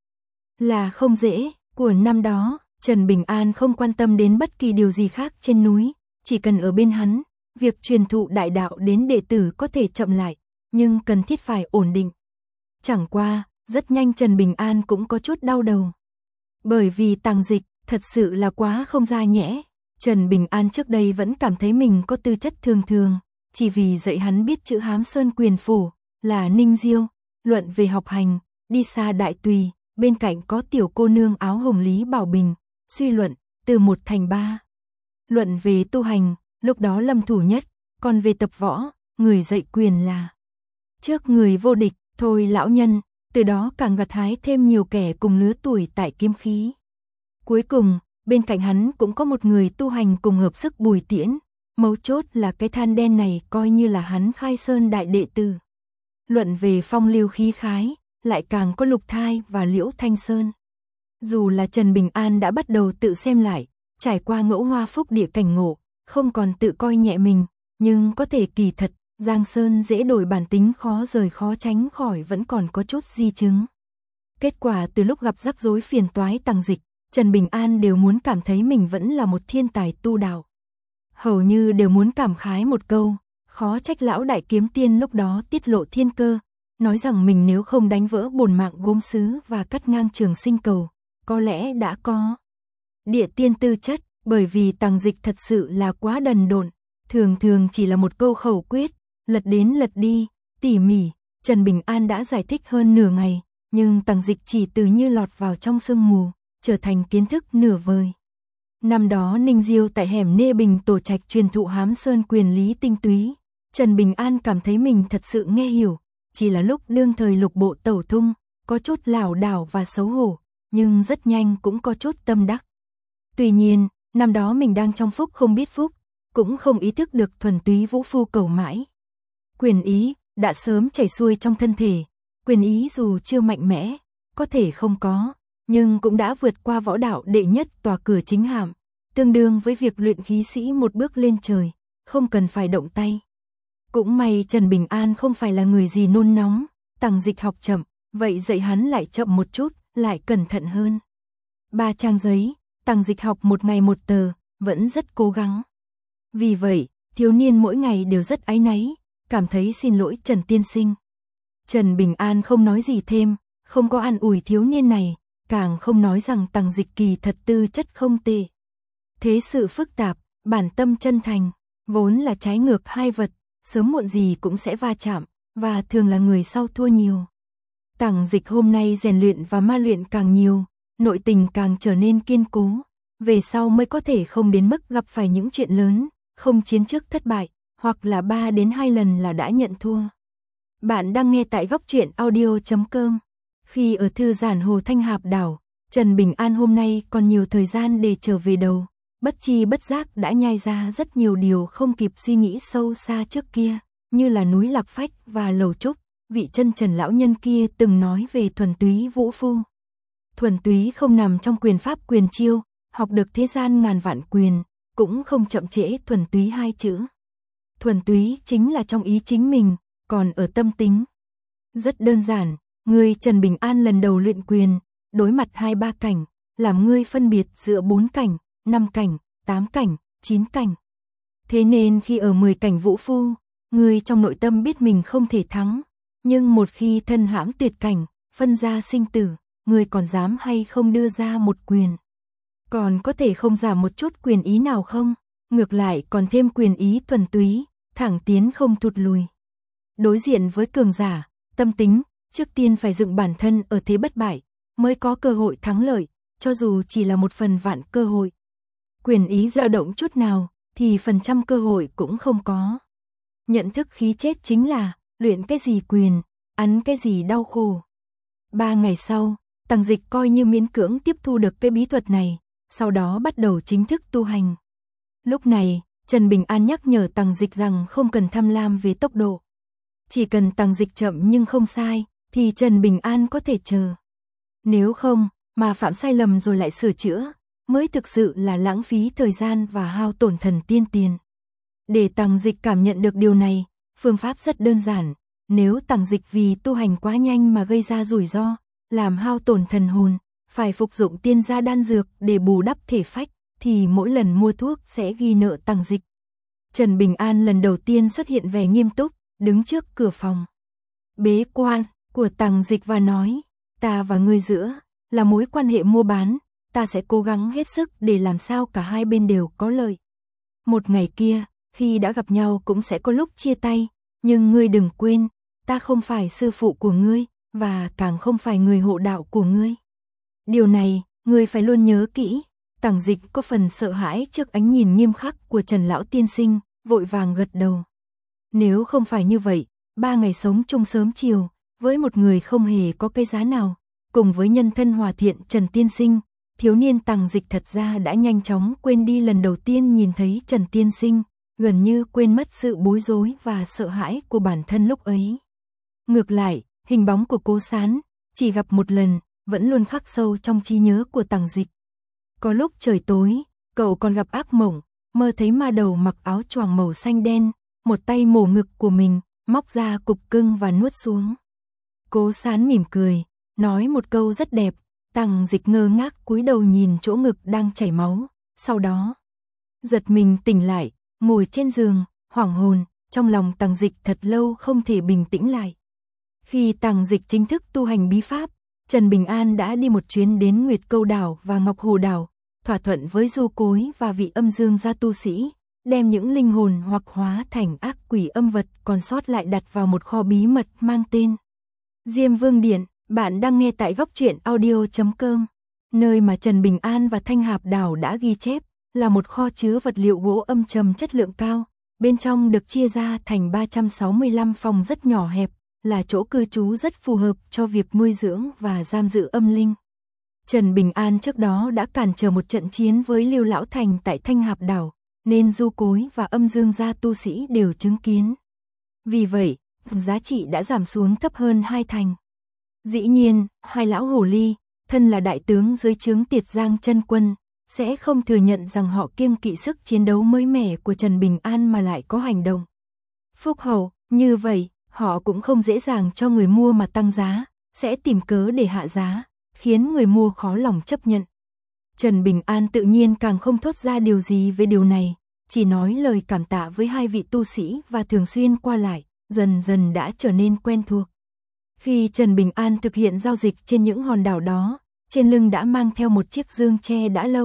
là không dễ. Của năm đó, Trần Bình An không quan tâm đến bất kỳ điều gì khác trên núi, chỉ cần ở bên hắn, việc truyền thụ đại đạo đến đệ tử có thể chậm lại, nhưng cần thiết phải ổn định. Chẳng qua, rất nhanh Trần Bình An cũng có chút đau đầu. Bởi vì Tằng Dịch thật sự là quá không ra nhẽ. Trần Bình An trước đây vẫn cảm thấy mình có tư chất thường thường, chỉ vì dạy hắn biết chữ Hám Sơn Quyền Phổ, là Ninh Diêu, luận về học hành, đi xa đại tùy, bên cạnh có tiểu cô nương áo hồng Lý Bảo Bình, suy luận, từ 1 thành 3. Luận về tu hành, lúc đó lâm thủ nhất, còn về tập võ, người dạy quyền là trước người vô địch, thôi lão nhân, từ đó càng gặt hái thêm nhiều kẻ cùng lứa tuổi tại kiếm khí. Cuối cùng, bên cạnh hắn cũng có một người tu hành cùng hợp sức Bùi Tiễn, mấu chốt là cái than đen này coi như là hắn khai sơn đại đệ tử. Luận về phong lưu khí khái, lại càng có Lục Thai và Liễu Thanh Sơn. Dù là Trần Bình An đã bắt đầu tự xem lại, trải qua ngẫu hoa phúc địa cảnh ngộ, không còn tự coi nhẹ mình, nhưng có thể kỳ thật, Giang Sơn dễ đổi bản tính khó rời khó tránh khỏi vẫn còn có chút di chứng. Kết quả từ lúc gặp rắc rối phiền toái Tằng Dịch, Trần Bình An đều muốn cảm thấy mình vẫn là một thiên tài tu đạo. Hầu như đều muốn cảm khái một câu, khó trách lão đại kiếm tiên lúc đó tiết lộ thiên cơ, nói rằng mình nếu không đánh vỡ bổn mạng gốm sứ và cắt ngang trường sinh cầu, có lẽ đã có địa tiên tư chất, bởi vì Tằng Dịch thật sự là quá đần độn, thường thường chỉ là một câu khẩu quyết, lật đến lật đi, tỉ mỉ, Trần Bình An đã giải thích hơn nửa ngày, nhưng Tằng Dịch chỉ từ như lọt vào trong sương mù, trở thành kiến thức nửa vời. Năm đó Ninh Diêu tại hẻm Nê Bình tổ trạch truyền thụ Hám Sơn quyền lý tinh túy, Trần Bình An cảm thấy mình thật sự nghe hiểu, chỉ là lúc đương thời lục bộ tẩu thung, có chút lảo đảo và xấu hổ, nhưng rất nhanh cũng có chút tâm đắc. Tuy nhiên, năm đó mình đang trong phúc không biết phúc, cũng không ý thức được thuần túy vũ phu cầu mãi. Quyền ý đã sớm chảy xuôi trong thân thể, quyền ý dù chưa mạnh mẽ, có thể không có, nhưng cũng đã vượt qua võ đạo đệ nhất tòa cửa chính hàm, tương đương với việc luyện khí sĩ một bước lên trời, không cần phải động tay. Cũng may Trần Bình An không phải là người gì nôn nóng, Tằng Dịch học chậm, vậy dạy hắn lại chậm một chút, lại cẩn thận hơn. 3 trang giấy, Tằng Dịch học một ngày một tờ, vẫn rất cố gắng. Vì vậy, thiếu niên mỗi ngày đều rất áy náy, cảm thấy xin lỗi Trần tiên sinh. Trần Bình An không nói gì thêm, không có an ủi thiếu niên này, càng không nói rằng Tằng Dịch kỳ thật tư chất không tệ. Thế sự phức tạp, bản tâm chân thành, vốn là trái ngược hai vật, sớm muộn gì cũng sẽ va chạm, và thường là người sau thua nhiều. Tằng Dịch hôm nay rèn luyện và ma luyện càng nhiều, nội tình càng trở nên kiên cố, về sau mới có thể không đến mức gặp phải những chuyện lớn, không chiến trước thất bại, hoặc là 3 đến 2 lần là đã nhận thua. Bạn đang nghe tại góc truyện audio.com. Khi ở thư giãn Hồ Thanh Hạp đảo, Trần Bình An hôm nay còn nhiều thời gian để trở về đầu, bất chi bất giác đã nhai ra rất nhiều điều không kịp suy nghĩ sâu xa trước kia, như là núi Lạc Phách và Lầu Trúc, vị chân trần lão nhân kia từng nói về thuần túy vũ phu. Thuần túy không nằm trong quyền pháp quyền chiêu, học được thế gian ngàn vạn quyền, cũng không chậm trễ thuần túy hai chữ. Thuần túy chính là trong ý chính mình, còn ở tâm tính. Rất đơn giản, người Trần Bình An lần đầu luyện quyền, đối mặt 2-3 cảnh, làm ngươi phân biệt giữa 4 cảnh, 5 cảnh, 8 cảnh, 9 cảnh. Thế nên khi ở 10 cảnh vũ phu, ngươi trong nội tâm biết mình không thể thắng, nhưng một khi thân hãm tuyệt cảnh, phân ra sinh tử, ngươi còn dám hay không đưa ra một quyền? Còn có thể không giảm một chút quyền ý nào không? Ngược lại còn thêm quyền ý thuần túy, thẳng tiến không thụt lùi. Đối diện với cường giả, tâm tính, trước tiên phải dựng bản thân ở thế bất bại, mới có cơ hội thắng lợi, cho dù chỉ là một phần vạn cơ hội. Quyền ý dao động chút nào, thì phần trăm cơ hội cũng không có. Nhận thức khí chết chính là, luyện cái gì quyền, ăn cái gì đau khổ. 3 ngày sau, Tằng Dịch coi như miễn cưỡng tiếp thu được cái bí thuật này, sau đó bắt đầu chính thức tu hành. Lúc này, Trần Bình An nhắc nhở Tằng Dịch rằng không cần tham lam về tốc độ. Chỉ cần Tằng Dịch chậm nhưng không sai, thì Trần Bình An có thể chờ. Nếu không, mà phạm sai lầm rồi lại sửa chữa, mới thực sự là lãng phí thời gian và hao tổn thần tiên tiền. Để Tằng Dịch cảm nhận được điều này, phương pháp rất đơn giản. Nếu Tằng Dịch vì tu hành quá nhanh mà gây ra rủi ro, làm hao tổn thần hồn, phải phục dụng tiên gia đan dược để bù đắp thể phách, thì mỗi lần mua thuốc sẽ ghi nợ Tằng Dịch. Trần Bình An lần đầu tiên xuất hiện vẻ nghiêm túc, đứng trước cửa phòng bế quan của Tằng Dịch và nói, ta và ngươi giữa là mối quan hệ mua bán, ta sẽ cố gắng hết sức để làm sao cả hai bên đều có lợi. Một ngày kia, khi đã gặp nhau cũng sẽ có lúc chia tay, nhưng ngươi đừng quên, ta không phải sư phụ của ngươi, và càng không phải người hộ đạo của ngươi. Điều này, ngươi phải luôn nhớ kỹ. Tằng Dịch có phần sợ hãi trước ánh nhìn nghiêm khắc của Trần Lão Tiên Sinh, vội vàng gật đầu. Nếu không phải như vậy, 3 ngày sống chung sớm chiều, với một người không hề có cái giá nào, cùng với nhân thân hòa thiện Trần Tiên Sinh, thiếu niên Tằng Dịch thật ra đã nhanh chóng quên đi lần đầu tiên nhìn thấy Trần Tiên Sinh, gần như quên mất sự bối rối và sợ hãi của bản thân lúc ấy. Ngược lại, hình bóng của Cố Sán, chỉ gặp một lần, vẫn luôn khắc sâu trong trí nhớ của Tằng Dịch. Có lúc trời tối, cậu còn gặp ác mộng, mơ thấy ma đầu mặc áo choàng màu xanh đen, một tay mổ ngực của mình, móc ra cục cưng và nuốt xuống. Cố Sán mỉm cười, nói một câu rất đẹp. Tằng Dịch ngơ ngác cúi đầu nhìn chỗ ngực đang chảy máu, sau đó giật mình tỉnh lại, ngồi trên giường, hoảng hồn, trong lòng Tằng Dịch thật lâu không thể bình tĩnh lại. Khi Tằng Dịch chính thức tu hành bí pháp, Trần Bình An đã đi một chuyến đến Nguyệt Câu đảo và Ngọc Hồ đảo, thỏa thuận với Du Cối và vị âm dương gia tu sĩ, đem những linh hồn hoặc hóa thành ác quỷ âm vật còn sót lại đặt vào một kho bí mật mang tên Diêm Vương Điện. Bạn đang nghe tại góc truyện audio.com. Nơi mà Trần Bình An và Thanh Hạp đảo đã ghi chép, là một kho chứa vật liệu gỗ âm trầm chất lượng cao, bên trong được chia ra thành 365 phòng rất nhỏ hẹp, là chỗ cư trú rất phù hợp cho việc nuôi dưỡng và giam giữ âm linh. Trần Bình An trước đó đã cản trở một trận chiến với Lưu Lão Thành tại Thanh Hạp đảo, nên Du Cối và âm dương gia tu sĩ đều chứng kiến. Vì vậy, giá trị đã giảm xuống thấp hơn 2 thành. Dĩ nhiên, hai lão hồ ly, thân là đại tướng dưới trướng Tiệt Giang Chân Quân, sẽ không thừa nhận rằng họ kiêng kỵ sức chiến đấu mới mẻ của Trần Bình An mà lại có hành động phúc hậu. Như vậy, họ cũng không dễ dàng cho người mua mà tăng giá, sẽ tìm cớ để hạ giá, khiến người mua khó lòng chấp nhận. Trần Bình An tự nhiên càng không thốt ra điều gì về điều này, chỉ nói lời cảm tạ với hai vị tu sĩ và thường xuyên qua lại, dần dần đã trở nên quen thuộc. Khi Trần Bình An thực hiện giao dịch trên những hòn đảo đó, trên lưng đã mang theo một chiếc dương tre đã lâu,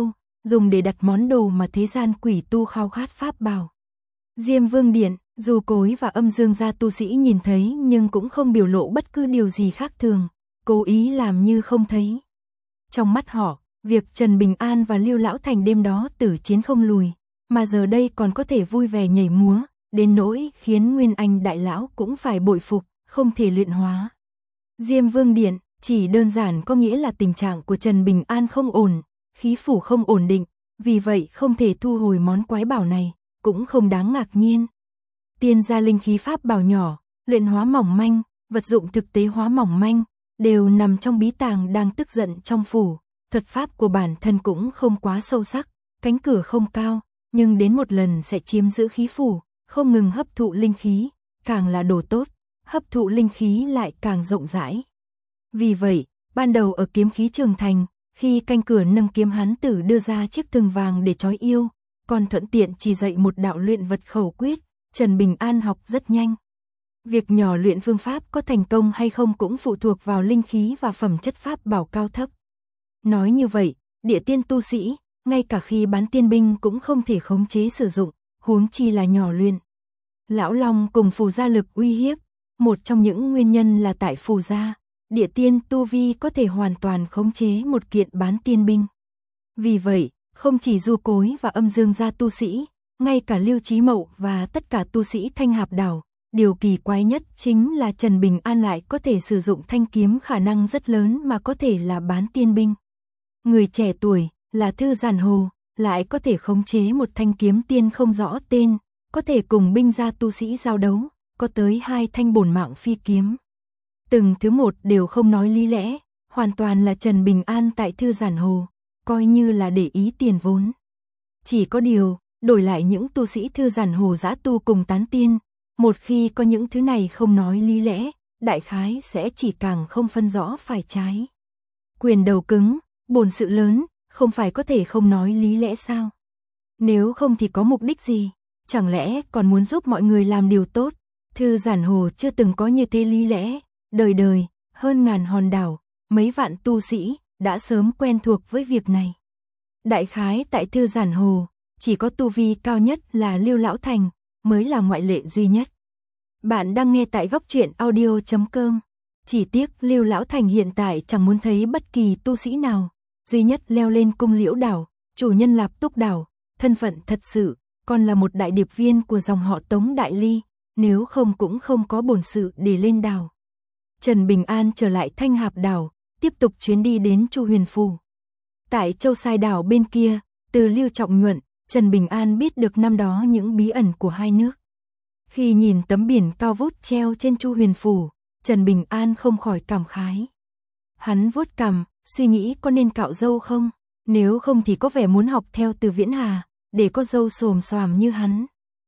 dùng để đặt món đồ mà thế gian quỷ tu khao khát pháp bảo. Diêm Vương Điện, dù Cối và Âm Dương gia tu sĩ nhìn thấy nhưng cũng không biểu lộ bất cứ điều gì khác thường, cố ý làm như không thấy. Trong mắt họ, việc Trần Bình An và Lưu Lão Thành đêm đó tử chiến không lùi, mà giờ đây còn có thể vui vẻ nhảy múa, đến nỗi khiến Nguyên Anh Đại Lão cũng phải bội phục, không thể luyện hóa. Diêm Vương Điện chỉ đơn giản có nghĩa là tình trạng của Trần Bình An không ổn, khí phủ không ổn định, vì vậy không thể thu hồi món quái bảo này, cũng không đáng ngạc nhiên. Tiên gia linh khí pháp bảo nhỏ, luyện hóa mỏng manh, vật dụng thực tế hóa mỏng manh, đều nằm trong bí tàng đang tức giận trong phủ. Thuật pháp của bản thân cũng không quá sâu sắc, cánh cửa không cao, nhưng đến một lần sẽ chiếm giữ khí phủ, không ngừng hấp thụ linh khí, càng là đồ tốt, hấp thụ linh khí lại càng rộng rãi. Vì vậy, ban đầu ở kiếm khí Trường Thành, khi canh cửa nâng kiếm hán tử đưa ra chiếc thừng vàng để trói yêu, còn thuận tiện chỉ dạy một đạo luyện vật khẩu quyết, Trần Bình An học rất nhanh. Việc nhỏ luyện phương pháp có thành công hay không cũng phụ thuộc vào linh khí và phẩm chất pháp bảo cao thấp. Nói như vậy, địa tiên tu sĩ, ngay cả khi bán tiên binh cũng không thể khống chế sử dụng, huống chi là nhỏ luyện. Lão Long cùng phù gia lực uy hiếp, một trong những nguyên nhân là tại phù gia, địa tiên tu vi có thể hoàn toàn khống chế một kiện bán tiên binh. Vì vậy, không chỉ Du Cối và Âm Dương gia tu sĩ, ngay cả Lưu Chí Mậu và tất cả tu sĩ Thanh Hạp Đảo, điều kỳ quái nhất chính là Trần Bình An lại có thể sử dụng thanh kiếm khả năng rất lớn mà có thể là bán tiên binh. Người trẻ tuổi, là Thư Giản Hồ, lại có thể khống chế một thanh kiếm tiên không rõ tên, có thể cùng binh gia tu sĩ giao đấu, có tới 2 thanh bổn mạng phi kiếm. Từng thứ một đều không nói lý lẽ, hoàn toàn là Trần Bình An tại Thư Giản Hồ, coi như là để ý tiền vốn. Chỉ có điều, đổi lại những tu sĩ Thư Giản Hồ dã tu cùng tán tiên, một khi có những thứ này không nói lý lẽ, đại khái sẽ chỉ càng không phân rõ phải trái. Quyền đầu cứng, bổn sự lớn, không phải có thể không nói lý lẽ sao? Nếu không thì có mục đích gì? Chẳng lẽ còn muốn giúp mọi người làm điều tốt? Thư Giản Hồ chưa từng có như thế lý lẽ, đời đời, hơn ngàn hòn đảo, mấy vạn tu sĩ, đã sớm quen thuộc với việc này. Đại khái tại Thư Giản Hồ, chỉ có tu vi cao nhất là Lưu Lão Thành, mới là ngoại lệ duy nhất. Bạn đang nghe tại góc truyện audio.com. Chỉ tiếc Lưu Lão Thành hiện tại chẳng muốn thấy bất kỳ tu sĩ nào, duy nhất leo lên cung Liễu đảo, chủ nhân Lạp Túc đảo, thân phận thật sự, còn là một đại điệp viên của dòng họ Tống Đại Ly, nếu không cũng không có bổn sự để lên đảo. Trần Bình An trở lại Thanh Hạp đảo, tiếp tục chuyến đi đến Chu Huyền Phủ. Tại Châu Sai đảo bên kia, từ Lưu Trọng Nhuận, Trần Bình An biết được năm đó những bí ẩn của hai nước. Khi nhìn tấm biển cao vút treo trên Chu Huyền Phủ, Trần Bình An không khỏi cảm khái. Hắn vuốt cằm, suy nghĩ có nên cạo râu không, nếu không thì có vẻ muốn học theo Từ Viễn Hà, để có râu xồm xoàm như hắn.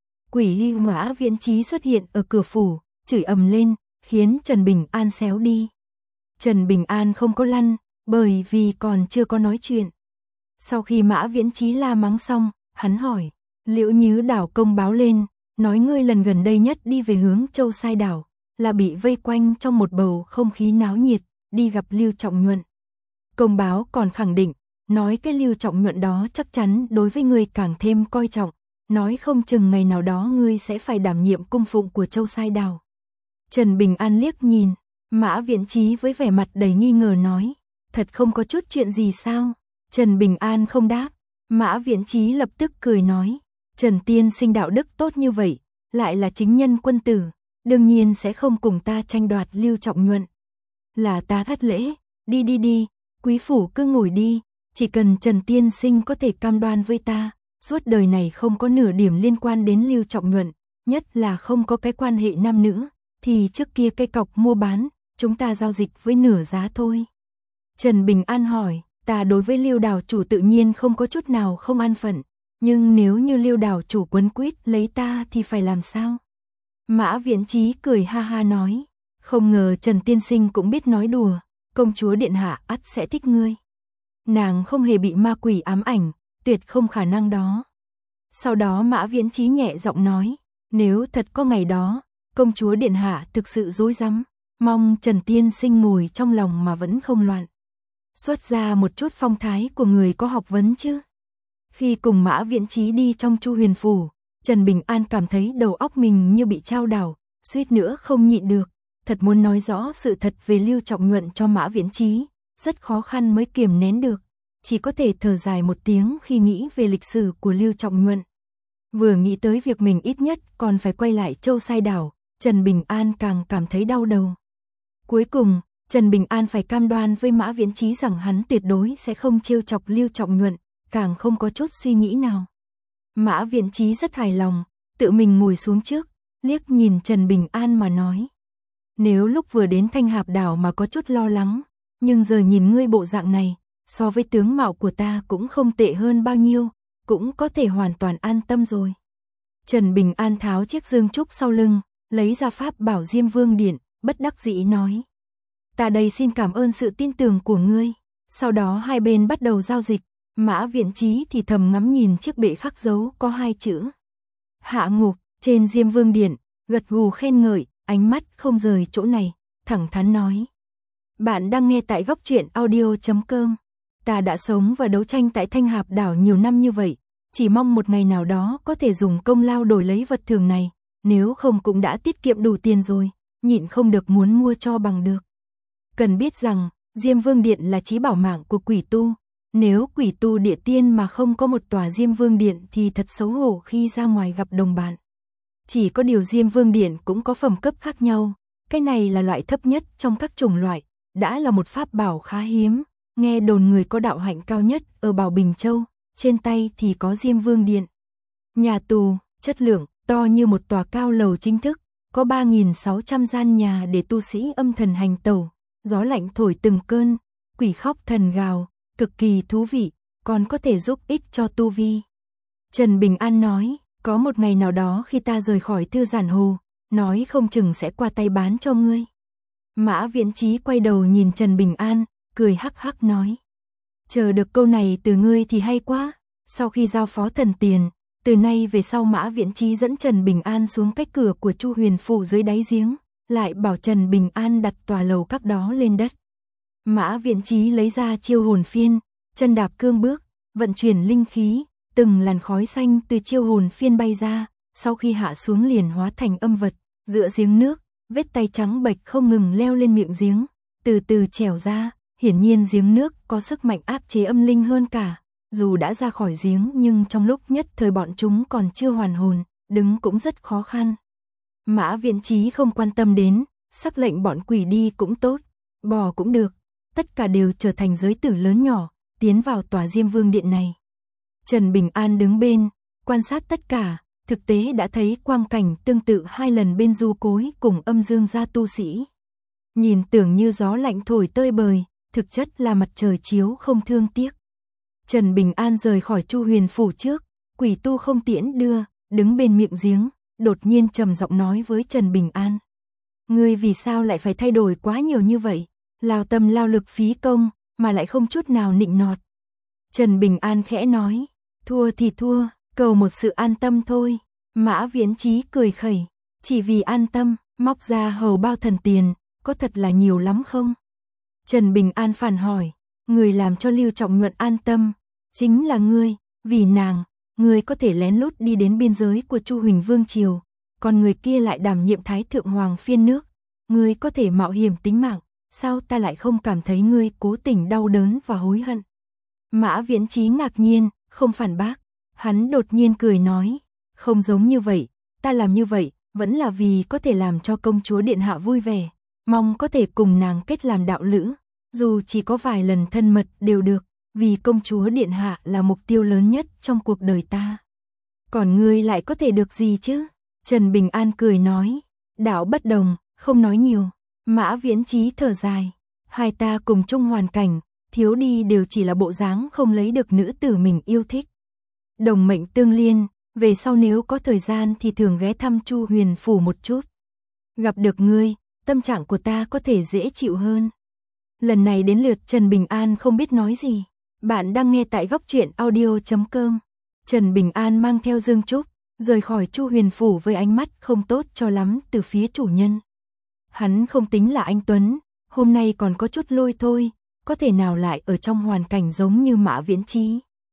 Quỷ Mã Viễn Chí xuất hiện ở cửa phủ, chửi ầm lên, khiến Trần Bình An xéo đi. Trần Bình An không có lăn, bởi vì còn chưa có nói chuyện. Sau khi Mã Viễn Chí la mắng xong, hắn hỏi, Liễu Nhứ đảo công báo lên, nói ngươi lần gần đây nhất đi về hướng Châu Sai đảo, là bị vây quanh trong một bầu không khí náo nhiệt, đi gặp Lưu Trọng Nhuận. Công báo còn khẳng định, nói cái Lưu Trọng Nhuận đó chắc chắn đối với ngươi càng thêm coi trọng, nói không chừng ngày nào đó ngươi sẽ phải đảm nhiệm cung phụng của Châu Sai đảo. Trần Bình An liếc nhìn, Mã Viễn Chí với vẻ mặt đầy nghi ngờ nói, thật không có chút chuyện gì sao? Trần Bình An không đáp, Mã Viễn Chí lập tức cười nói, Trần tiên sinh đạo đức tốt như vậy, lại là chính nhân quân tử, đương nhiên sẽ không cùng ta tranh đoạt Lưu Trọng Nhuận. Là ta thất lễ, đi, quý phủ cứ ngồi đi, chỉ cần Trần tiên sinh có thể cam đoan với ta, suốt đời này không có nửa điểm liên quan đến Lưu Trọng Nhuận, nhất là không có cái quan hệ nam nữ, thì trước kia cây cọc mua bán, chúng ta giao dịch với nửa giá thôi. Trần Bình An hỏi, ta đối với Lưu đảo chủ tự nhiên không có chút nào không an phận, nhưng nếu như Lưu đảo chủ quấn quýt lấy ta thì phải làm sao? Mã Viễn Chí cười ha ha nói, không ngờ Trần tiên sinh cũng biết nói đùa, công chúa điện hạ ắt sẽ thích ngươi. Nàng không hề bị ma quỷ ám ảnh, tuyệt không khả năng đó. Sau đó Mã Viễn Chí nhẹ giọng nói, nếu thật có ngày đó, công chúa điện hạ thực sự rối rắm, mong Trần tiên sinh ngồi trong lòng mà vẫn không loạn. Xuất ra một chút phong thái của người có học vấn chứ. Khi cùng Mã Viễn Chí đi trong Chu Huyền Phủ, Trần Bình An cảm thấy đầu óc mình như bị chao đảo, suýt nữa không nhịn được, thật muốn nói rõ sự thật về Lưu Trọng Nhuận cho Mã Viễn Chí, rất khó khăn mới kiềm nén được, chỉ có thể thở dài một tiếng khi nghĩ về lịch sử của Lưu Trọng Nhuận. Vừa nghĩ tới việc mình ít nhất còn phải quay lại Châu Sai Đảo, Trần Bình An càng cảm thấy đau đầu. Cuối cùng, Trần Bình An phải cam đoan với Mã Viễn Chí rằng hắn tuyệt đối sẽ không trêu chọc Lưu Trọng Nhuận, càng không có chút suy nghĩ nào. Mã Viễn Chí rất hài lòng, tự mình ngồi xuống trước, liếc nhìn Trần Bình An mà nói. Nếu lúc vừa đến Thanh Hạp Đảo mà có chút lo lắng, nhưng giờ nhìn ngươi bộ dạng này, so với tướng mạo của ta cũng không tệ hơn bao nhiêu, cũng có thể hoàn toàn an tâm rồi. Trần Bình An tháo chiếc dương trúc sau lưng, lấy ra pháp bảo Diêm Vương Điện, bất đắc dĩ nói. Ta đây xin cảm ơn sự tin tưởng của ngươi. Sau đó hai bên bắt đầu giao dịch, Mã Viễn Chí thì thầm ngắm nhìn chiếc bệ khắc dấu có 2 chữ Hạ Ngục trên Diêm Vương Điện, gật gù khen ngợi, ánh mắt không rời chỗ này, thẳng thắn nói. Bạn đang nghe tại góc truyện audio.com. Ta đã sống và đấu tranh tại Thanh Hạp Đảo nhiều năm như vậy, chỉ mong một ngày nào đó có thể dùng công lao đổi lấy vật thường này, nếu không cũng đã tiết kiệm đủ tiền rồi, nhịn không được muốn mua cho bằng được. Cần biết rằng, Diêm Vương Điện là chí bảo mạng của quỷ tu, nếu quỷ tu địa tiên mà không có một tòa Diêm Vương Điện thì thật xấu hổ khi ra ngoài gặp đồng bạn. Chỉ có điều Diêm Vương Điện cũng có phẩm cấp khác nhau, cái này là loại thấp nhất trong các chủng loại, đã là một pháp bảo khá hiếm, nghe đồn người có đạo hạnh cao nhất ở Bảo Bình Châu, trên tay thì có Diêm Vương Điện. Nhà tù, chất lượng, to như một tòa cao lầu chính thức, có 3.600 gian nhà để tu sĩ âm thần hành tẩu, gió lạnh thổi từng cơn, quỷ khóc thần gào, cực kỳ thú vị, còn có thể giúp ích cho tu vi. Trần Bình An nói, có một ngày nào đó khi ta rời khỏi Thư Giản Hồ, nói không chừng sẽ qua tay bán cho ngươi. Mã Viễn Chí quay đầu nhìn Trần Bình An, cười hắc hắc nói. Chờ được câu này từ ngươi thì hay quá. Sau khi giao phó thần tiền, từ nay về sau Mã Viễn Chí dẫn Trần Bình An xuống cách cửa của Chu Huyền Phủ dưới đáy giếng, lại bảo Trần Bình An đặt tòa lầu các đó lên đất. Mã Viễn Chí lấy ra chiêu hồn phiên, chân đạp cương bước, vận chuyển linh khí, từng làn khói xanh từ chiêu hồn phiên bay ra, sau khi hạ xuống liền hóa thành âm vật, giữa giếng nước, vết tay trắng bệch không ngừng leo lên miệng giếng, từ từ trèo ra, hiển nhiên giếng nước có sức mạnh áp chế âm linh hơn cả, dù đã ra khỏi giếng nhưng trong lúc nhất thời bọn chúng còn chưa hoàn hồn, đứng cũng rất khó khăn. Mã Viễn Chí không quan tâm đến, sắc lệnh bọn quỷ đi cũng tốt, bò cũng được, tất cả đều trở thành giới tử lớn nhỏ, tiến vào tòa Diêm Vương Điện này. Trần Bình An đứng bên, quan sát tất cả, thực tế đã thấy quang cảnh tương tự 2 lần bên Du Cối cùng Âm Dương gia tu sĩ. Nhìn tưởng như gió lạnh thổi tơi bời, thực chất là mặt trời chiếu không thương tiếc. Trần Bình An rời khỏi Chu Huyền Phủ trước, quỷ tu không tiễn đưa, đứng bên miệng giếng, đột nhiên trầm giọng nói với Trần Bình An. Ngươi vì sao lại phải thay đổi quá nhiều như vậy, lao tâm lao lực phí công, mà lại không chút nào nịnh nọt. Trần Bình An khẽ nói, thua thì thua, cầu một sự an tâm thôi. Mã Viễn Chí cười khẩy, chỉ vì an tâm, móc ra hầu bao thần tiền, có thật là nhiều lắm không? Trần Bình An phản hỏi, người làm cho Lưu Trọng Nhuận an tâm, chính là ngươi, vì nàng, ngươi có thể lén lút đi đến biên giới của Chu Huỳnh Vương Triều, còn người kia lại đảm nhiệm Thái Thượng Hoàng phiên nước, ngươi có thể mạo hiểm tính mạng, sao ta lại không cảm thấy ngươi cố tình đau đớn và hối hận? Mã Viễn Chí ngạc nhiên, không phản bác, hắn đột nhiên cười nói, không giống như vậy, ta làm như vậy, vẫn là vì có thể làm cho công chúa điện hạ vui vẻ, mong có thể cùng nàng kết làm đạo lữ, dù chỉ có vài lần thân mật đều được, vì công chúa điện hạ là mục tiêu lớn nhất trong cuộc đời ta. Còn ngươi lại có thể được gì chứ? Trần Bình An cười nói, đạo bất đồng, không nói nhiều. Mã Viễn Chí thở dài, hai ta cùng chung hoàn cảnh, thiếu đi đều chỉ là bộ dáng không lấy được nữ tử mình yêu thích. Đồng mệnh tương liên, về sau nếu có thời gian thì thường ghé thăm Chu Huyền Phủ một chút. Gặp được ngươi, tâm trạng của ta có thể dễ chịu hơn. Lần này đến lượt Trần Bình An không biết nói gì. Bạn đang nghe tại góc truyện audio.com. Trần Bình An mang theo Dương Trúc, rời khỏi Chu Huyền Phủ với ánh mắt không tốt cho lắm từ phía chủ nhân. Hắn không tính là anh Tuấn, hôm nay còn có chút lôi thôi, có thể nào lại ở trong hoàn cảnh giống như Mã Viễn Chí.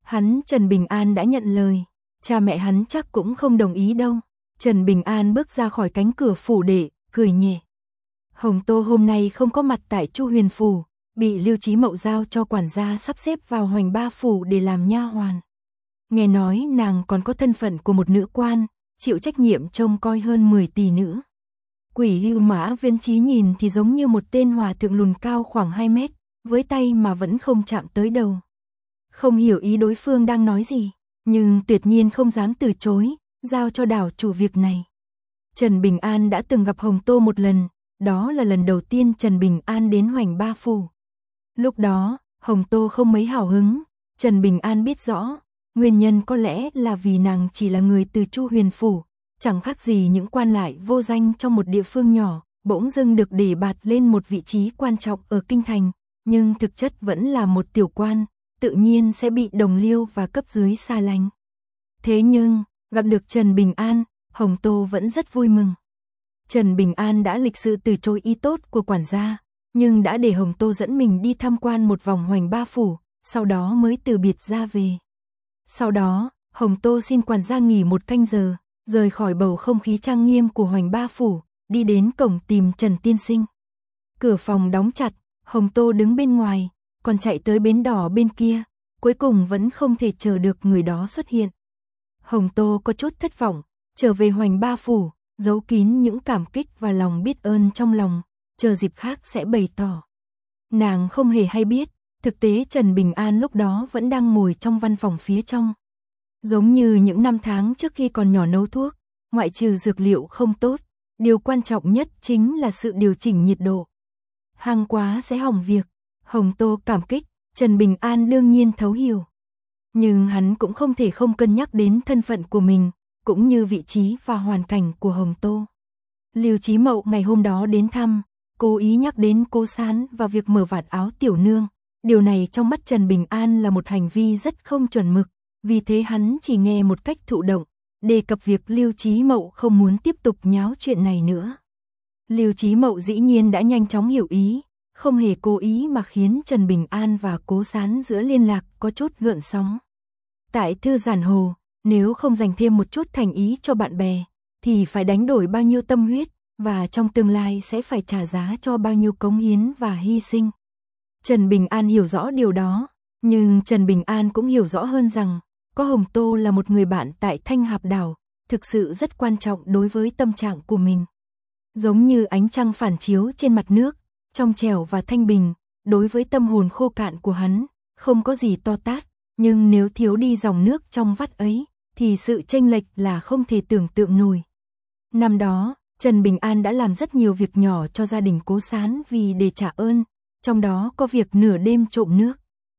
Hắn Trần Bình An đã nhận lời, cha mẹ hắn chắc cũng không đồng ý đâu. Trần Bình An bước ra khỏi cánh cửa phủ đệ, cười nhẹ. Hồng Tô hôm nay không có mặt tại Chu Huyền phủ, bị Lưu Chí Mậu giao cho quản gia sắp xếp vào Hoành Ba phủ để làm nha hoàn. Nghe nói nàng còn có thân phận của một nữ quan, chịu trách nhiệm trông coi hơn 10 tỷ nữ. Quỷ Lưu Mã Viên Chí nhìn thì giống như một tên hòa thượng lùn cao khoảng 2 mét, với tay mà vẫn không chạm tới đầu. Không hiểu ý đối phương đang nói gì, nhưng tuyệt nhiên không dám từ chối, giao cho đảo chủ việc này. Trần Bình An đã từng gặp Hồng Tô một lần, đó là lần đầu tiên Trần Bình An đến Hoành Ba phủ. Lúc đó, Hồng Tô không mấy hào hứng, Trần Bình An biết rõ, nguyên nhân có lẽ là vì nàng chỉ là người từ Chu Huyền phủ, chẳng khác gì những quan lại vô danh trong một địa phương nhỏ, bỗng dưng được đề bạt lên một vị trí quan trọng ở kinh thành, nhưng thực chất vẫn là một tiểu quan, tự nhiên sẽ bị đồng liêu và cấp dưới xa lánh. Thế nhưng, gặp được Trần Bình An, Hồng Tô vẫn rất vui mừng. Trần Bình An đã lịch sự từ chối ý tốt của quản gia, nhưng đã để Hồng Tô dẫn mình đi tham quan một vòng Hoành Ba phủ, sau đó mới từ biệt ra về. Sau đó, Hồng Tô xin quản gia nghỉ 1 canh giờ, rời khỏi bầu không khí trang nghiêm của Hoành Ba phủ, đi đến cổng tìm Trần tiên sinh. Cửa phòng đóng chặt, Hồng Tô đứng bên ngoài, còn chạy tới bến đỏ bên kia, cuối cùng vẫn không thể chờ được người đó xuất hiện. Hồng Tô có chút thất vọng, trở về Hoành Ba phủ, giấu kín những cảm kích và lòng biết ơn trong lòng, chờ dịp khác sẽ bày tỏ. Nàng không hề hay biết, thực tế Trần Bình An lúc đó vẫn đang ngồi trong văn phòng phía trong. Giống như những năm tháng trước khi còn nhỏ nấu thuốc, ngoại trừ dược liệu không tốt, điều quan trọng nhất chính là sự điều chỉnh nhiệt độ. Hăng quá sẽ hỏng việc. Hồng Tô cảm kích, Trần Bình An đương nhiên thấu hiểu. Nhưng hắn cũng không thể không cân nhắc đến thân phận của mình, cũng như vị trí và hoàn cảnh của Hồng Tô. Lưu Chí Mậu ngày hôm đó đến thăm, cố ý nhắc đến Cố Sán và việc mở vạt áo tiểu nương. Điều này trong mắt Trần Bình An là một hành vi rất không chuẩn mực, vì thế hắn chỉ nghe một cách thụ động, đề cập việc Lưu Chí Mậu không muốn tiếp tục nháo chuyện này nữa. Lưu Chí Mậu dĩ nhiên đã nhanh chóng hiểu ý, không hề cố ý mà khiến Trần Bình An và Cố Sán giữa liên lạc có chút gợn sóng. Tại thư giản hồ, nếu không dành thêm một chút thành ý cho bạn bè, thì phải đánh đổi bao nhiêu tâm huyết, và trong tương lai sẽ phải trả giá cho bao nhiêu cống hiến và hy sinh. Trần Bình An hiểu rõ điều đó, nhưng Trần Bình An cũng hiểu rõ hơn rằng, có Hồng Tô là một người bạn tại Thanh Hạp đảo, thực sự rất quan trọng đối với tâm trạng của mình. Giống như ánh trăng phản chiếu trên mặt nước, trong trẻo và thanh bình, đối với tâm hồn khô cạn của hắn, không có gì to tát, nhưng nếu thiếu đi dòng nước trong vắt ấy, thì sự chênh lệch là không thể tưởng tượng nổi. Năm đó, Trần Bình An đã làm rất nhiều việc nhỏ cho gia đình Cố Sán vì để trả ơn, trong đó có việc nửa đêm trộm nước.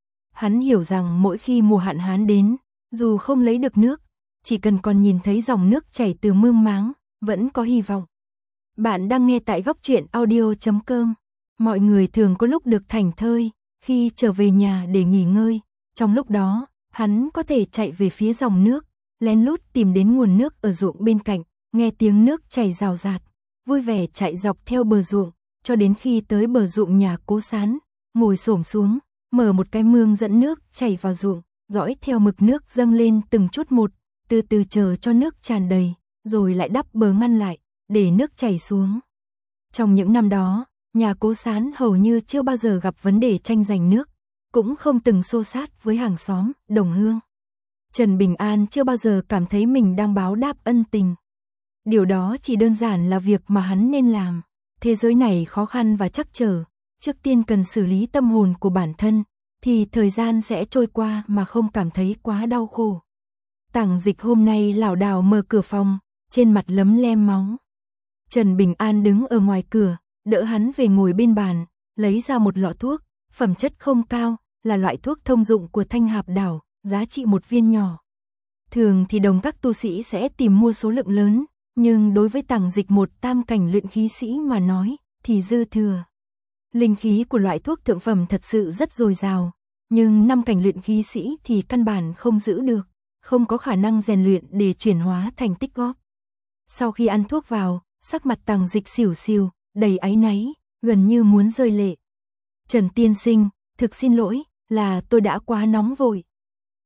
Hắn hiểu rằng mỗi khi mùa hạn hán đến, dù không lấy được nước, chỉ cần còn nhìn thấy dòng nước chảy từ mương máng, vẫn có hy vọng. Bạn đang nghe tại góc truyện audio.com. Mọi người thường có lúc được thảnh thơi, khi trở về nhà để nghỉ ngơi. Trong lúc đó, hắn có thể chạy về phía dòng nước, lén lút tìm đến nguồn nước ở ruộng bên cạnh, nghe tiếng nước chảy rào rạt, vui vẻ chạy dọc theo bờ ruộng, cho đến khi tới bờ ruộng nhà Cố Sán, ngồi xổm xuống, mở một cái mương dẫn nước chảy vào ruộng, dõi theo mực nước dâng lên từng chút một, từ từ chờ cho nước tràn đầy, rồi lại đắp bờ ngăn lại, để nước chảy xuống. Trong những năm đó, nhà Cố Sán hầu như chưa bao giờ gặp vấn đề tranh giành nước, cũng không từng xô xát với hàng xóm, đồng hương. Trần Bình An chưa bao giờ cảm thấy mình đang báo đáp ân tình. Điều đó chỉ đơn giản là việc mà hắn nên làm. Thế giới này khó khăn và trắc trở, trước tiên cần xử lý tâm hồn của bản thân, thì thời gian sẽ trôi qua mà không cảm thấy quá đau khổ. Tảng Dịch hôm nay lảo đảo mở cửa phòng, trên mặt lấm lem máu. Trần Bình An đứng ở ngoài cửa, đỡ hắn về ngồi bên bàn, lấy ra một lọ thuốc, phẩm chất không cao, là loại thuốc thông dụng của Thanh Hạp đảo, giá trị 1 viên nhỏ. Thường thì đồng các tu sĩ sẽ tìm mua số lượng lớn, nhưng đối với Tảng Dịch một tam cảnh luyện khí sĩ mà nói, thì dư thừa. Linh khí của loại thuốc thượng phẩm thật sự rất dồi dào, nhưng 5 cảnh luyện khí sĩ thì căn bản không giữ được, không có khả năng rèn luyện để chuyển hóa thành tích góp. Sau khi ăn thuốc vào, sắc mặt Tảng Dịch xỉu xiu, đầy áy náy, gần như muốn rơi lệ. Trần tiên sinh, thực xin lỗi, là tôi đã quá nóng vội.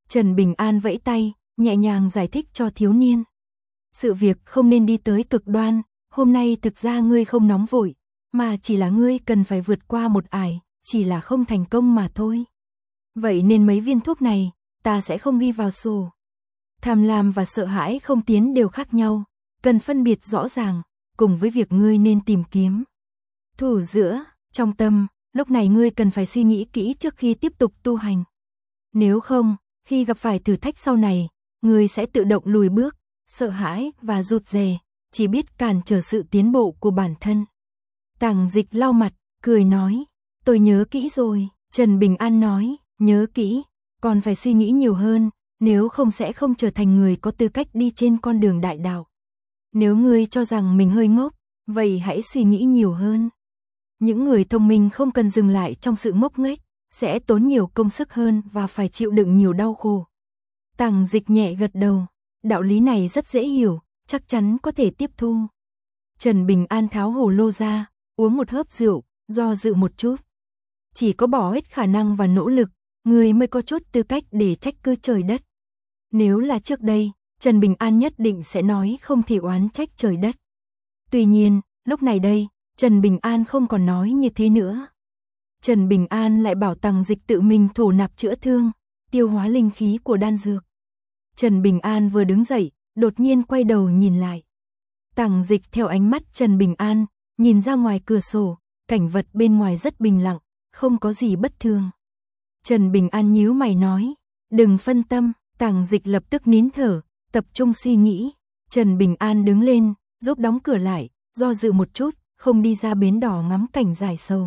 Trần Bình An vẫy tay, nhẹ nhàng giải thích cho thiếu niên. Sự việc không nên đi tới cực đoan, hôm nay thực ra ngươi không nóng vội, mà chỉ là ngươi cần phải vượt qua một ải, chỉ là không thành công mà thôi. Vậy nên mấy viên thuốc này, ta sẽ không ghi vào sổ. Tham lam và sợ hãi không tiến đều khác nhau, cần phân biệt rõ ràng, cùng với việc ngươi nên tìm kiếm. Thủ giữa, trong tâm, lúc này ngươi cần phải suy nghĩ kỹ trước khi tiếp tục tu hành. Nếu không, khi gặp phải thử thách sau này, ngươi sẽ tự động lùi bước, sợ hãi và rụt rè, chỉ biết cản trở sự tiến bộ của bản thân. Tàng Dịch lau mặt, cười nói, tôi nhớ kỹ rồi. Trần Bình An nói, nhớ kỹ, còn phải suy nghĩ nhiều hơn, nếu không sẽ không trở thành người có tư cách đi trên con đường đại đạo. Nếu ngươi cho rằng mình hơi ngốc, vậy hãy suy nghĩ nhiều hơn. Những người thông minh không cần dừng lại trong sự ngốc nghếch, sẽ tốn nhiều công sức hơn và phải chịu đựng nhiều đau khổ. Tàng Dịch nhẹ gật đầu, đạo lý này rất dễ hiểu, chắc chắn có thể tiếp thu. Trần Bình An tháo hồ lô ra, uống một hớp rượu, do dự một chút. Chỉ có bỏ hết khả năng và nỗ lực, người mới có chút tư cách để trách cứ trời đất. Nếu là trước đây, Trần Bình An nhất định sẽ nói không thể oán trách trời đất. Tuy nhiên, lúc này đây, Trần Bình An không còn nói như thế nữa. Trần Bình An lại bảo Tàng Dịch tự mình thổ nạp chữa thương, tiêu hóa linh khí của đan dược. Trần Bình An vừa đứng dậy, đột nhiên quay đầu nhìn lại. Tàng Dịch theo ánh mắt Trần Bình An, nhìn ra ngoài cửa sổ, cảnh vật bên ngoài rất bình lặng, không có gì bất thường. Trần Bình An nhíu mày nói, đừng phân tâm. Tàng Dịch lập tức nín thở, tập trung suy nghĩ. Trần Bình An đứng lên, giúp đóng cửa lại, do dự một chút, không đi ra bến đỏ ngắm cảnh giải sầu,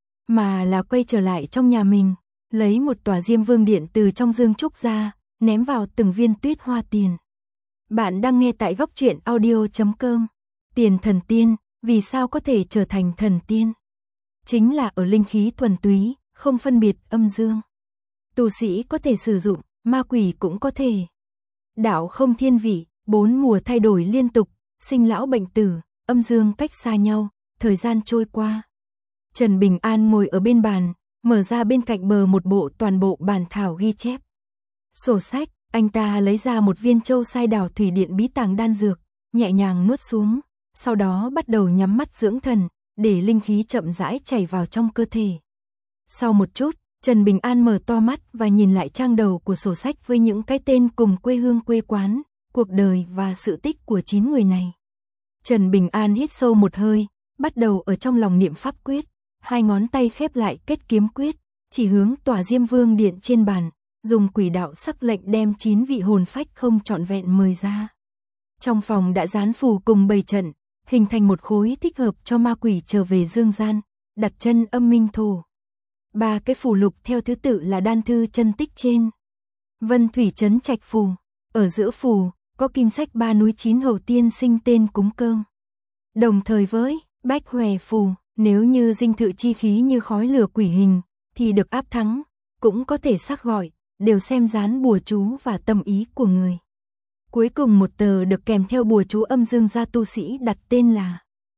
mà là quay trở lại trong nhà mình, lấy một tòa Diêm Vương Điện từ trong dương trúc ra, ném vào từng viên tuyết hoa tiền. Bạn đang nghe tại Góc Truyện Audio.com. Tiền thần tiên, vì sao có thể trở thành thần tiên? Chính là ở linh khí thuần túy, không phân biệt âm dương. Tu sĩ có thể sử dụng, ma quỷ cũng có thể. Đạo không thiên vị, 4 mùa thay đổi liên tục, sinh lão bệnh tử, âm dương cách xa nhau, thời gian trôi qua. Trần Bình An ngồi ở bên bàn, mở ra bên cạnh bờ một bộ toàn bộ bản thảo ghi chép. Sổ sách, anh ta lấy ra một viên châu sai đảo thủy điện bí tàng đan dược, nhẹ nhàng nuốt xuống, sau đó bắt đầu nhắm mắt dưỡng thần, để linh khí chậm rãi chảy vào trong cơ thể. Sau một chút, Trần Bình An mở to mắt và nhìn lại trang đầu của sổ sách với những cái tên cùng quê hương quê quán, cuộc đời và sự tích của 9 người này. Trần Bình An hít sâu một hơi, bắt đầu ở trong lòng niệm pháp quyết, 2 ngón tay khép lại kết kiếm quyết, chỉ hướng tòa Diêm Vương Điện trên bàn, dùng quỷ đạo sắc lệnh đem 9 vị hồn phách không trọn vẹn mời ra. Trong phòng đã dán phù cùng bày trận, hình thành một khối thích hợp cho ma quỷ trở về dương gian, đặt chân âm minh thổ. 3 cái phù lục theo thứ tự là đan thư chân tích trên. Vân thủy trấn trạch phù, ở giữa phù có kim sách 3 núi 9 hầu tiên sinh tên cúng cơm. Đồng thời với bách hòe phù, nếu như dinh thự chi khí như khói lửa quỷ hình thì được áp thắng, cũng có thể xác gọi, đều xem dán bùa chú và tâm ý của người. Cuối cùng một tờ được kèm theo bùa chú âm dương gia tu sĩ đặt tên là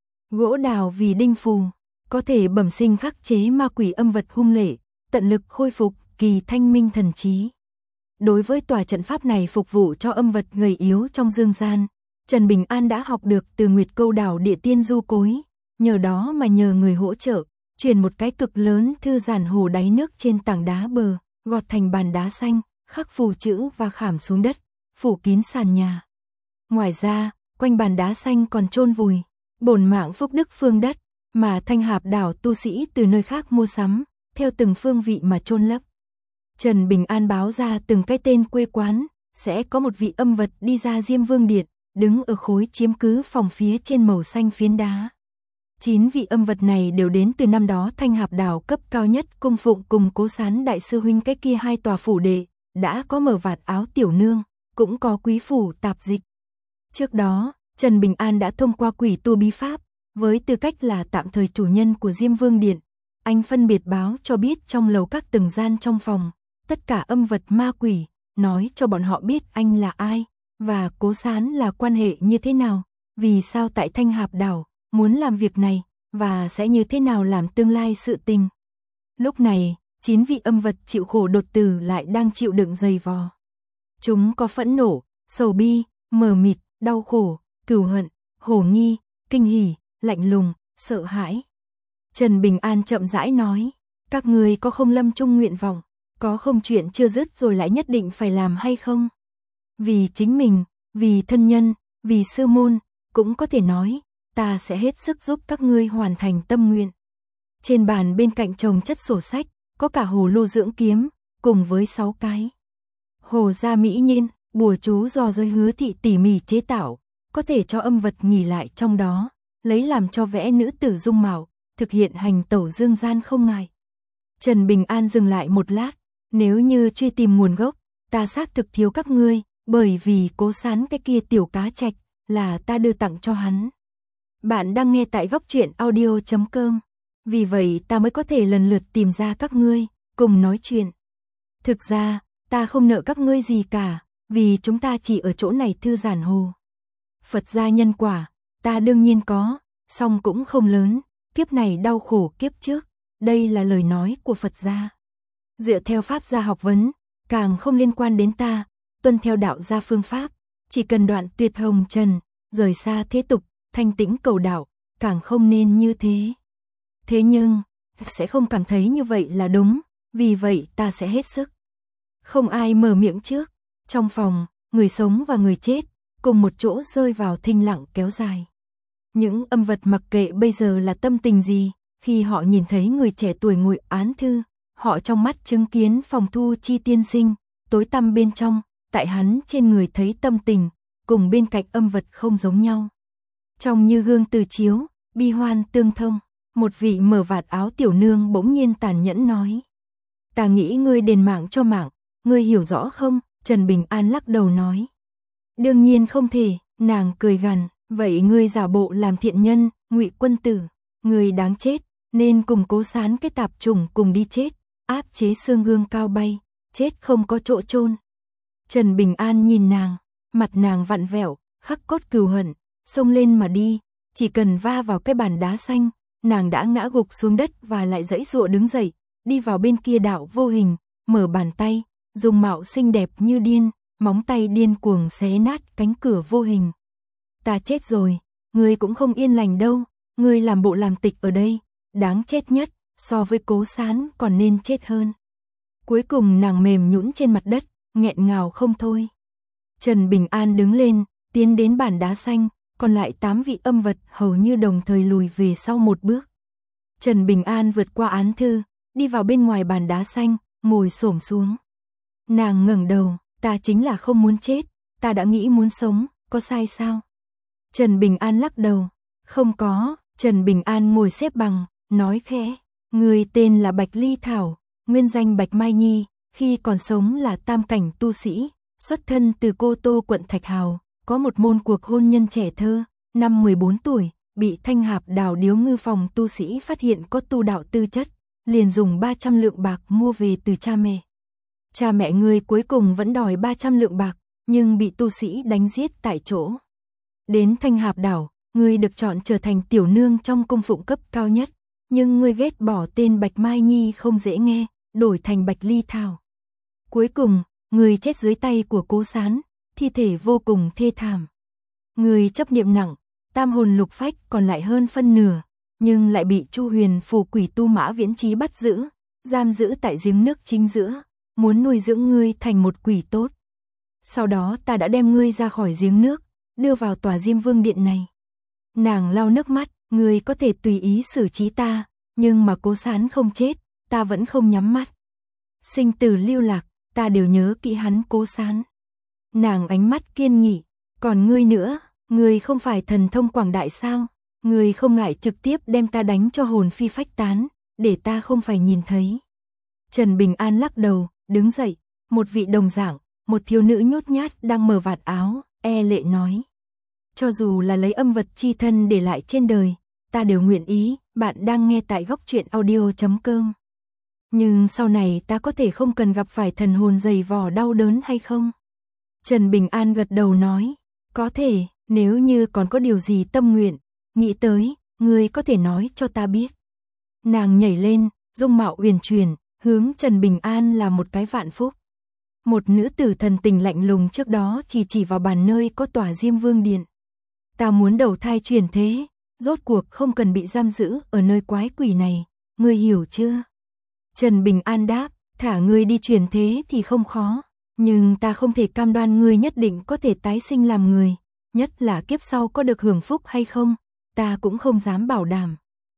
gỗ đào vì đinh phù, có thể bẩm sinh khắc chế ma quỷ âm vật hung lệ, tận lực khôi phục kỳ thanh minh thần trí. Đối với tòa trận pháp này phục vụ cho âm vật gầy yếu trong dương gian, Trần Bình An đã học được từ Nguyệt Câu Đảo Địa Tiên Du Cối, nhờ đó mà nhờ người hỗ trợ, truyền một cái cực lớn thư giản hồ đáy nước trên tảng đá bờ, gọt thành bàn đá xanh, khắc phù chữ và khảm xuống đất, phủ kín sàn nhà. Ngoài ra, quanh bàn đá xanh còn chôn vùi bổn mạng phúc đức phương đất mà Thanh Hạp đảo tu sĩ từ nơi khác mua sắm, theo từng phương vị mà chôn lấp. Trần Bình An báo ra từng cái tên quê quán, sẽ có một vị âm vật đi ra Diêm Vương Điện, đứng ở khối chiếm cứ phòng phía trên màu xanh phiến đá. 9 vị âm vật này đều đến từ năm đó Thanh Hạp đảo cấp cao nhất cung phụng cùng Cố Sán đại sư huynh cái kia 2 tòa phủ đệ, đã có mở vạt áo tiểu nương, cũng có quý phủ tạp dịch. Trước đó, Trần Bình An đã thông qua quỷ tu bí pháp, với tư cách là tạm thời chủ nhân của Diêm Vương Điện, anh phân biệt báo cho biết trong lầu các từng gian trong phòng, tất cả âm vật ma quỷ, nói cho bọn họ biết anh là ai, và Cố Sán là quan hệ như thế nào, vì sao tại Thanh Hạp đảo, muốn làm việc này, và sẽ như thế nào làm tương lai sự tình. Lúc này, 9 vị âm vật chịu khổ đột tử lại đang chịu đựng dày vò. Chúng có phẫn nộ, sầu bi, mờ mịt, đau khổ, cừu hận, hồ nghi, kinh hỉ, lạnh lùng, sợ hãi. Trần Bình An chậm rãi nói, các ngươi có không lâm chung nguyện vọng, có không chuyện chưa dứt rồi lại nhất định phải làm hay không? Vì chính mình, vì thân nhân, vì sư môn, cũng có thể nói, ta sẽ hết sức giúp các ngươi hoàn thành tâm nguyện. Trên bàn bên cạnh chồng chất sổ sách, có cả hồ lô dưỡng kiếm, cùng với 6 cái. Hồ gia mỹ nhiên, bùa chú do giới Hứa thị tỉ mỉ chế tạo, có thể cho âm vật nghỉ lại trong đó, lấy làm cho vẽ nữ tử dung mạo, thực hiện hành tẩu dương gian không ngại. Trần Bình An dừng lại một lát, nếu như truy tìm nguồn gốc, ta xác thực thiếu các ngươi, bởi vì Cố Sán cái kia tiểu cá trạch là ta đưa tặng cho hắn. Bạn đang nghe tại góc truyện audio.com, vì vậy ta mới có thể lần lượt tìm ra các ngươi, cùng nói chuyện. Thực ra, ta không nợ các ngươi gì cả, vì chúng ta chỉ ở chỗ này thư giãn hồ. Phật gia nhân quả, ta đương nhiên có, song cũng không lớn, kiếp này đau khổ kiếp trước, đây là lời nói của Phật gia. Dựa theo pháp gia học vấn, càng không liên quan đến ta, tuân theo đạo gia phương pháp, chỉ cần đoạn tuyệt hồng trần, rời xa thế tục, thanh tĩnh cầu đạo, càng không nên như thế. Thế nhưng, sẽ không cảm thấy như vậy là đúng, vì vậy ta sẽ hết sức. Không ai mở miệng trước, trong phòng, người sống và người chết, cùng một chỗ rơi vào thinh lặng kéo dài. Những âm vật mặc kệ bây giờ là tâm tình gì, khi họ nhìn thấy người trẻ tuổi ngồi án thư, họ trong mắt chứng kiến Phòng Thu Chi tiên sinh, tối tăm bên trong, tại hắn trên người thấy tâm tình, cùng bên cạnh âm vật không giống nhau. Trong như gương từ chiếu, bi hoan tương thông, một vị mở vạt áo tiểu nương bỗng nhiên tàn nhẫn nói. Ta nghĩ ngươi đền mạng cho mạng, ngươi hiểu rõ không? Trần Bình An lắc đầu nói. Đương nhiên không thể, nàng cười gằn, vậy ngươi giả bộ làm thiện nhân, Ngụy quân tử, ngươi đáng chết, nên cùng Cố Sán cái tạp chủng cùng đi chết, áp chế xương gương cao bay, chết không có chỗ chôn. Trần Bình An nhìn nàng, mặt nàng vặn vẹo, khắc cốt cừu hận, xông lên mà đi, chỉ cần va vào cái bàn đá xanh, nàng đã ngã gục xuống đất và lại giãy giụa đứng dậy, đi vào bên kia đạo vô hình, mở bàn tay, dùng mạo xinh đẹp như điên, móng tay điên cuồng xé nát cánh cửa vô hình. Ta chết rồi, ngươi cũng không yên lành đâu, ngươi làm bộ làm tịch ở đây, đáng chết nhất, so với Cố Sán còn nên chết hơn. Cuối cùng nàng mềm nhũn trên mặt đất, nghẹn ngào không thôi. Trần Bình An đứng lên, tiến đến bàn đá xanh, còn lại 8 vị âm vật hầu như đồng thời lùi về sau một bước. Trần Bình An vượt qua án thư, đi vào bên ngoài bàn đá xanh, ngồi xổm xuống. Nàng ngẩng đầu, ta chính là không muốn chết, ta đã nghĩ muốn sống, có sai sao? Trần Bình An lắc đầu, không có. Trần Bình An ngồi xếp bằng, nói khẽ, người tên là Bạch Ly Thảo, nguyên danh Bạch Mai Nhi, khi còn sống là tam cảnh tu sĩ, xuất thân từ Cô Tô quận Thạch Hào, có một môn cuộc hôn nhân trẻ thơ, năm 14 tuổi, bị Thanh Hạp Đào Điếu Ngư phòng tu sĩ phát hiện có tu đạo tư chất, liền dùng 300 lượng bạc mua về từ cha mẹ. Cha mẹ người cuối cùng vẫn đòi 300 lượng bạc, nhưng bị tu sĩ đánh giết tại chỗ. Đến Thanh Hạp Đảo, ngươi được chọn trở thành tiểu nương trong cung phụng cấp cao nhất, nhưng ngươi ghét bỏ tên Bạch Mai Nhi không dễ nghe, đổi thành Bạch Ly Thảo. Cuối cùng, ngươi chết dưới tay của Cố Sán, thi thể vô cùng thê thảm. Ngươi chấp niệm nặng, tam hồn lục phách còn lại hơn phân nửa, nhưng lại bị Chu Huyền phù quỷ tu Mã Viễn Chí bắt giữ, giam giữ tại giếng nước chính giữa, muốn nuôi dưỡng ngươi thành một quỷ tốt. Sau đó ta đã đem ngươi ra khỏi giếng nước, đưa vào tòa Diêm Vương điện này. Nàng lau nước mắt, ngươi có thể tùy ý xử trí ta, nhưng mà Cố Sán không chết, ta vẫn không nhắm mắt. Sinh tử lưu lạc, ta đều nhớ kỹ hắn Cố Sán. Nàng ánh mắt kiên nghị, còn ngươi nữa, ngươi không phải thần thông quảng đại sao? Ngươi không ngại trực tiếp đem ta đánh cho hồn phi phách tán, để ta không phải nhìn thấy. Trần Bình An lắc đầu, đứng dậy, một vị đồng dạng, một thiếu nữ nhút nhát đang mở vạt áo, e lệ nói. Cho dù là lấy âm vật chi thân để lại trên đời, ta đều nguyện ý. Bạn đang nghe tại góc truyện audio.com. Nhưng sau này ta có thể không cần gặp phải thần hồn dày vò đau đớn hay không? Trần Bình An gật đầu nói, có thể, nếu như còn có điều gì tâm nguyện, nghĩ tới, ngươi có thể nói cho ta biết. Nàng nhảy lên, dung mạo uyển chuyển, hướng Trần Bình An là một cái vạn phúc. Một nữ tử thần tình lạnh lùng trước đó chỉ vào bàn nơi có tòa Diêm Vương Điện. Ta muốn đầu thai chuyển thế, rốt cuộc không cần bị giam giữ ở nơi quái quỷ này, ngươi hiểu chưa? Trần Bình An đáp, thả ngươi đi chuyển thế thì không khó, nhưng ta không thể cam đoan ngươi nhất định có thể tái sinh làm người, nhất là kiếp sau có được hưởng phúc hay không, ta cũng không dám bảo đảm.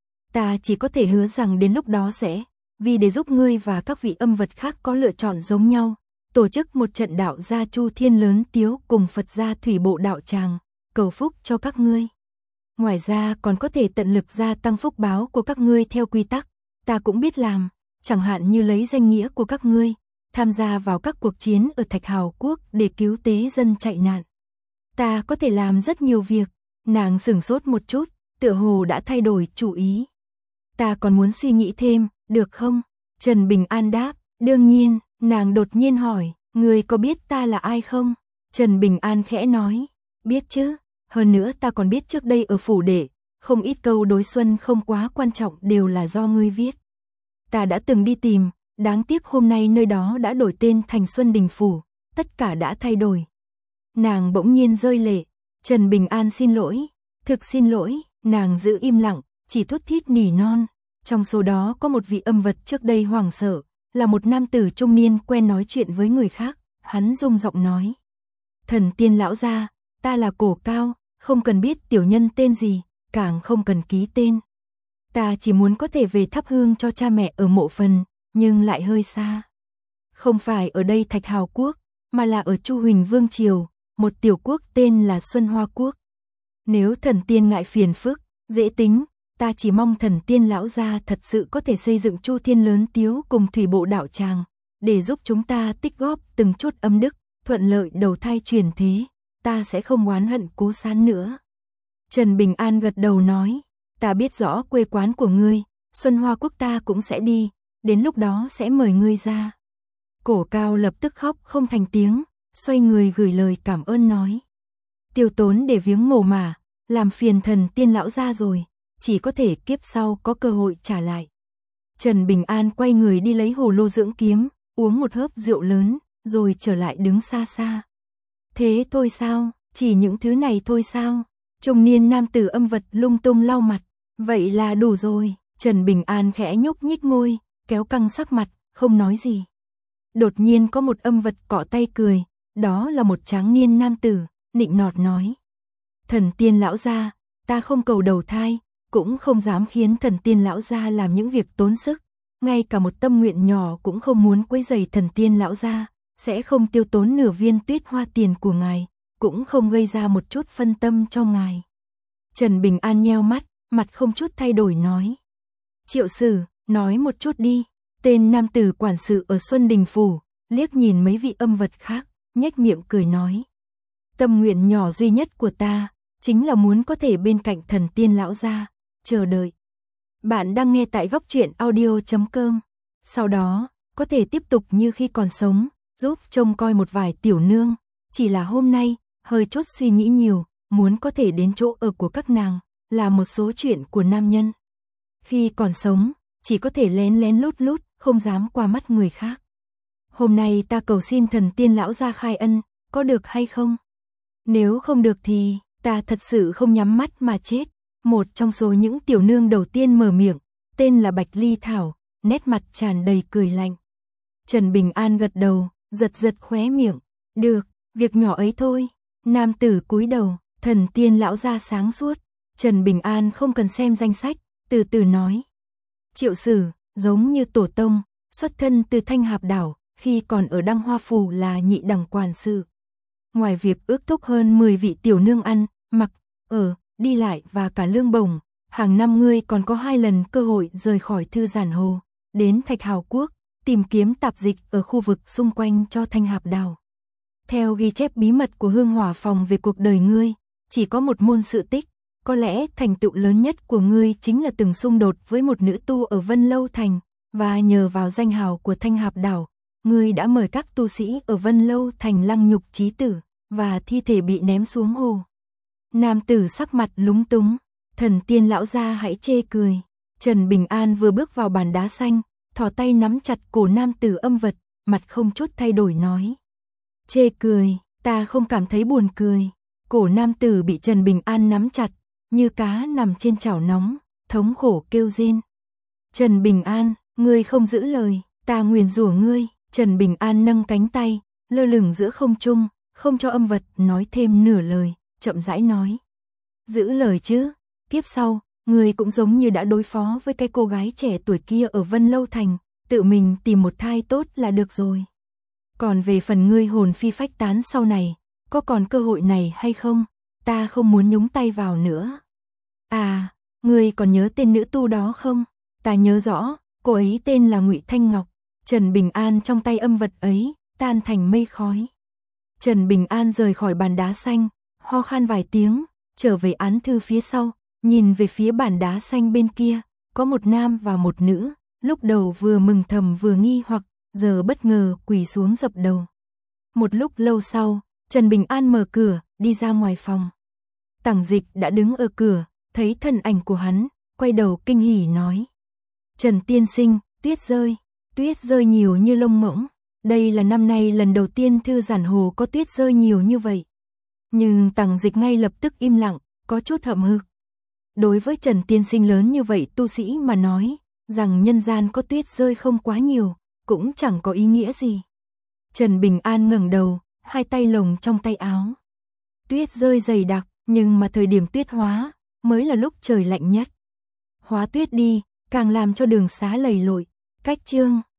Ta chỉ có thể hứa rằng đến lúc đó sẽ, vì để giúp ngươi và các vị âm vật khác có lựa chọn giống nhau, tổ chức một trận đạo gia Chu Thiên lớn tiếu cùng Phật gia Thủy Bộ đạo tràng, cầu phúc cho các ngươi. Ngoài ra còn có thể tận lực gia tăng phúc báo của các ngươi theo quy tắc, ta cũng biết làm, chẳng hạn như lấy danh nghĩa của các ngươi, tham gia vào các cuộc chiến ở Thạch Hào Quốc để cứu tế dân chạy nạn. Ta có thể làm rất nhiều việc, nàng sửng sốt một chút, tựa hồ đã thay đổi chủ ý. Ta còn muốn suy nghĩ thêm, được không? Trần Bình An đáp, đương nhiên, nàng đột nhiên hỏi, ngươi có biết ta là ai không? Trần Bình An khẽ nói, biết chứ, hơn nữa ta còn biết trước đây ở phủ đệ, không ít câu đối xuân không quá quan trọng đều là do ngươi viết. Ta đã từng đi tìm, đáng tiếc hôm nay nơi đó đã đổi tên thành Xuân Đình Phủ, tất cả đã thay đổi. Nàng bỗng nhiên rơi lệ, Trần Bình An xin lỗi, thực xin lỗi, nàng giữ im lặng, chỉ thút thít nỉ non. Trong số đó có một vị âm vật trước đây hoảng sợ, là một nam tử trung niên quen nói chuyện với người khác, hắn rung giọng nói. Thần tiên lão gia, ta là Cổ Cao, không cần biết tiểu nhân tên gì, càng không cần ký tên. Ta chỉ muốn có thể về thắp hương cho cha mẹ ở mộ phần, nhưng lại hơi xa. Không phải ở đây Thạch Hào Quốc, mà là ở Chu Huỳnh Vương Triều, một tiểu quốc tên là Xuân Hoa Quốc. Nếu thần tiên ngại phiền phức, dễ tính, ta chỉ mong thần tiên lão gia thật sự có thể xây dựng Chu Thiên lớn tiếu cùng Thủy Bộ đạo tràng, để giúp chúng ta tích góp từng chút âm đức, thuận lợi đầu thai chuyển thế, ta sẽ không oán hận Cố Sán nữa. Trần Bình An gật đầu nói, ta biết rõ quê quán của ngươi, Xuân Hoa Quốc ta cũng sẽ đi, đến lúc đó sẽ mời ngươi ra. Cổ Cao lập tức khóc không thành tiếng, xoay người gửi lời cảm ơn nói. Tiêu tốn để viếng mồ mả, làm phiền thần tiên lão gia rồi, chỉ có thể kiếp sau có cơ hội trả lại. Trần Bình An quay người đi lấy hồ lô dưỡng kiếm, uống một hớp rượu lớn, rồi trở lại đứng xa xa. Thế thôi sao, chỉ những thứ này thôi sao? Trung niên nam tử âm vật lung tung lau mặt, vậy là đủ rồi. Trần Bình An khẽ nhúc nhích môi, kéo căng sắc mặt, không nói gì. Đột nhiên có một âm vật cọ tay cười, đó là một tráng niên nam tử, nịnh nọt nói. Thần tiên lão gia, ta không cầu đầu thai, cũng không dám khiến thần tiên lão gia làm những việc tốn sức, ngay cả một tâm nguyện nhỏ cũng không muốn quấy rầy thần tiên lão gia, sẽ không tiêu tốn nửa viên tuyết hoa tiền của ngài, cũng không gây ra một chút phân tâm cho ngài. Trần Bình An nheo mắt, mặt không chút thay đổi nói. Triệu Sử, nói một chút đi. Tên nam tử quản sự ở Xuân Đình Phủ, liếc nhìn mấy vị âm vật khác, nhếch miệng cười nói. Tâm nguyện nhỏ duy nhất của ta, chính là muốn có thể bên cạnh thần tiên lão gia, chờ đợi. Bạn đang nghe tại góc truyện audio.com. Sau đó, có thể tiếp tục như khi còn sống, giúp trông coi một vài tiểu nương. Chỉ là hôm nay, hơi chốt suy nghĩ nhiều, muốn có thể đến chỗ ở của các nàng, là một số chuyện của nam nhân. Khi còn sống, chỉ có thể lén lén lút lút, không dám qua mắt người khác. Hôm nay ta cầu xin thần tiên lão gia khai ân, có được hay không? Nếu không được thì, ta thật sự không nhắm mắt mà chết. Một trong số những tiểu nương đầu tiên mở miệng, tên là Bạch Ly Thảo, nét mặt tràn đầy cười lạnh. Trần Bình An gật đầu, giật giật khóe miệng. Được, việc nhỏ ấy thôi. Nam tử cúi đầu, thần tiên lão gia sáng suốt. Trần Bình An không cần xem danh sách, từ từ nói. Triệu Sử, giống như tổ tông, xuất thân từ Thanh Hạp Đảo, khi còn ở Đăng Hoa Phủ là nhị đẳng quản sự. Ngoài việc ước thúc hơn 10 vị tiểu nương ăn, mặc, ở, đi lại và cả lương bổng, hàng năm ngươi còn có 2 lần cơ hội rời khỏi Thư Giản Hồ, đến Thạch Hào Quốc, tìm kiếm tạp dịch ở khu vực xung quanh cho Thanh Hạp Đảo. Theo ghi chép bí mật của Hương Hỏa Phòng về cuộc đời ngươi, chỉ có một môn sự tích, có lẽ thành tựu lớn nhất của ngươi chính là từng xung đột với một nữ tu ở Vân Lâu Thành, và nhờ vào danh hào của Thanh Hạp Đảo, ngươi đã mời các tu sĩ ở Vân Lâu Thành lăng nhục chí tử, và thi thể bị ném xuống hồ. Nam tử sắc mặt lúng túng, thần tiên lão gia hãy chê cười. Trần Bình An vừa bước vào bàn đá xanh, thò tay nắm chặt cổ nam tử âm vật, mặt không chút thay đổi nói. Chê cười, ta không cảm thấy buồn cười. Cổ nam tử bị Trần Bình An nắm chặt, như cá nằm trên chảo nóng, thống khổ kêu rên. Trần Bình An, ngươi không giữ lời, ta nguyền rủa ngươi. Trần Bình An nâng cánh tay, lơ lửng giữa không trung, không cho âm vật nói thêm nửa lời, chậm rãi nói. Giữ lời chứ, tiếp sau, ngươi cũng giống như đã đối phó với cái cô gái trẻ tuổi kia ở Vân Lâu Thành, tự mình tìm một thai tốt là được rồi. Còn về phần ngươi hồn phi phách tán sau này, có còn cơ hội này hay không, ta không muốn nhúng tay vào nữa. À, ngươi còn nhớ tên nữ tu đó không? Ta nhớ rõ, cô ấy tên là Ngụy Thanh Ngọc. Trần Bình An trong tay âm vật ấy, tan thành mây khói. Trần Bình An rời khỏi bàn đá xanh, ho khan vài tiếng, trở về án thư phía sau, nhìn về phía bàn đá xanh bên kia, có một nam và một nữ, lúc đầu vừa mừng thầm vừa nghi hoặc, giờ bất ngờ quỳ xuống dập đầu. Một lúc lâu sau, Trần Bình An mở cửa, đi ra ngoài phòng. Tằng Dịch đã đứng ở cửa, thấy thân ảnh của hắn, quay đầu kinh hỉ nói. Trần tiên sinh, tuyết rơi nhiều như lông ngỗng. Đây là năm nay lần đầu tiên Thư Giản Hồ có tuyết rơi nhiều như vậy. Nhưng Tằng Dịch ngay lập tức im lặng, có chút hậm hực. Đối với Trần tiên sinh lớn như vậy tu sĩ mà nói, rằng nhân gian có tuyết rơi không quá nhiều, cũng chẳng có ý nghĩa gì. Trần Bình An ngẩng đầu, hai tay lồng trong tay áo. Tuyết rơi dày đặc, nhưng mà thời điểm tuyết hóa, mới là lúc trời lạnh nhất. Hóa tuyết đi, càng làm cho đường xá lầy lội. Cách chương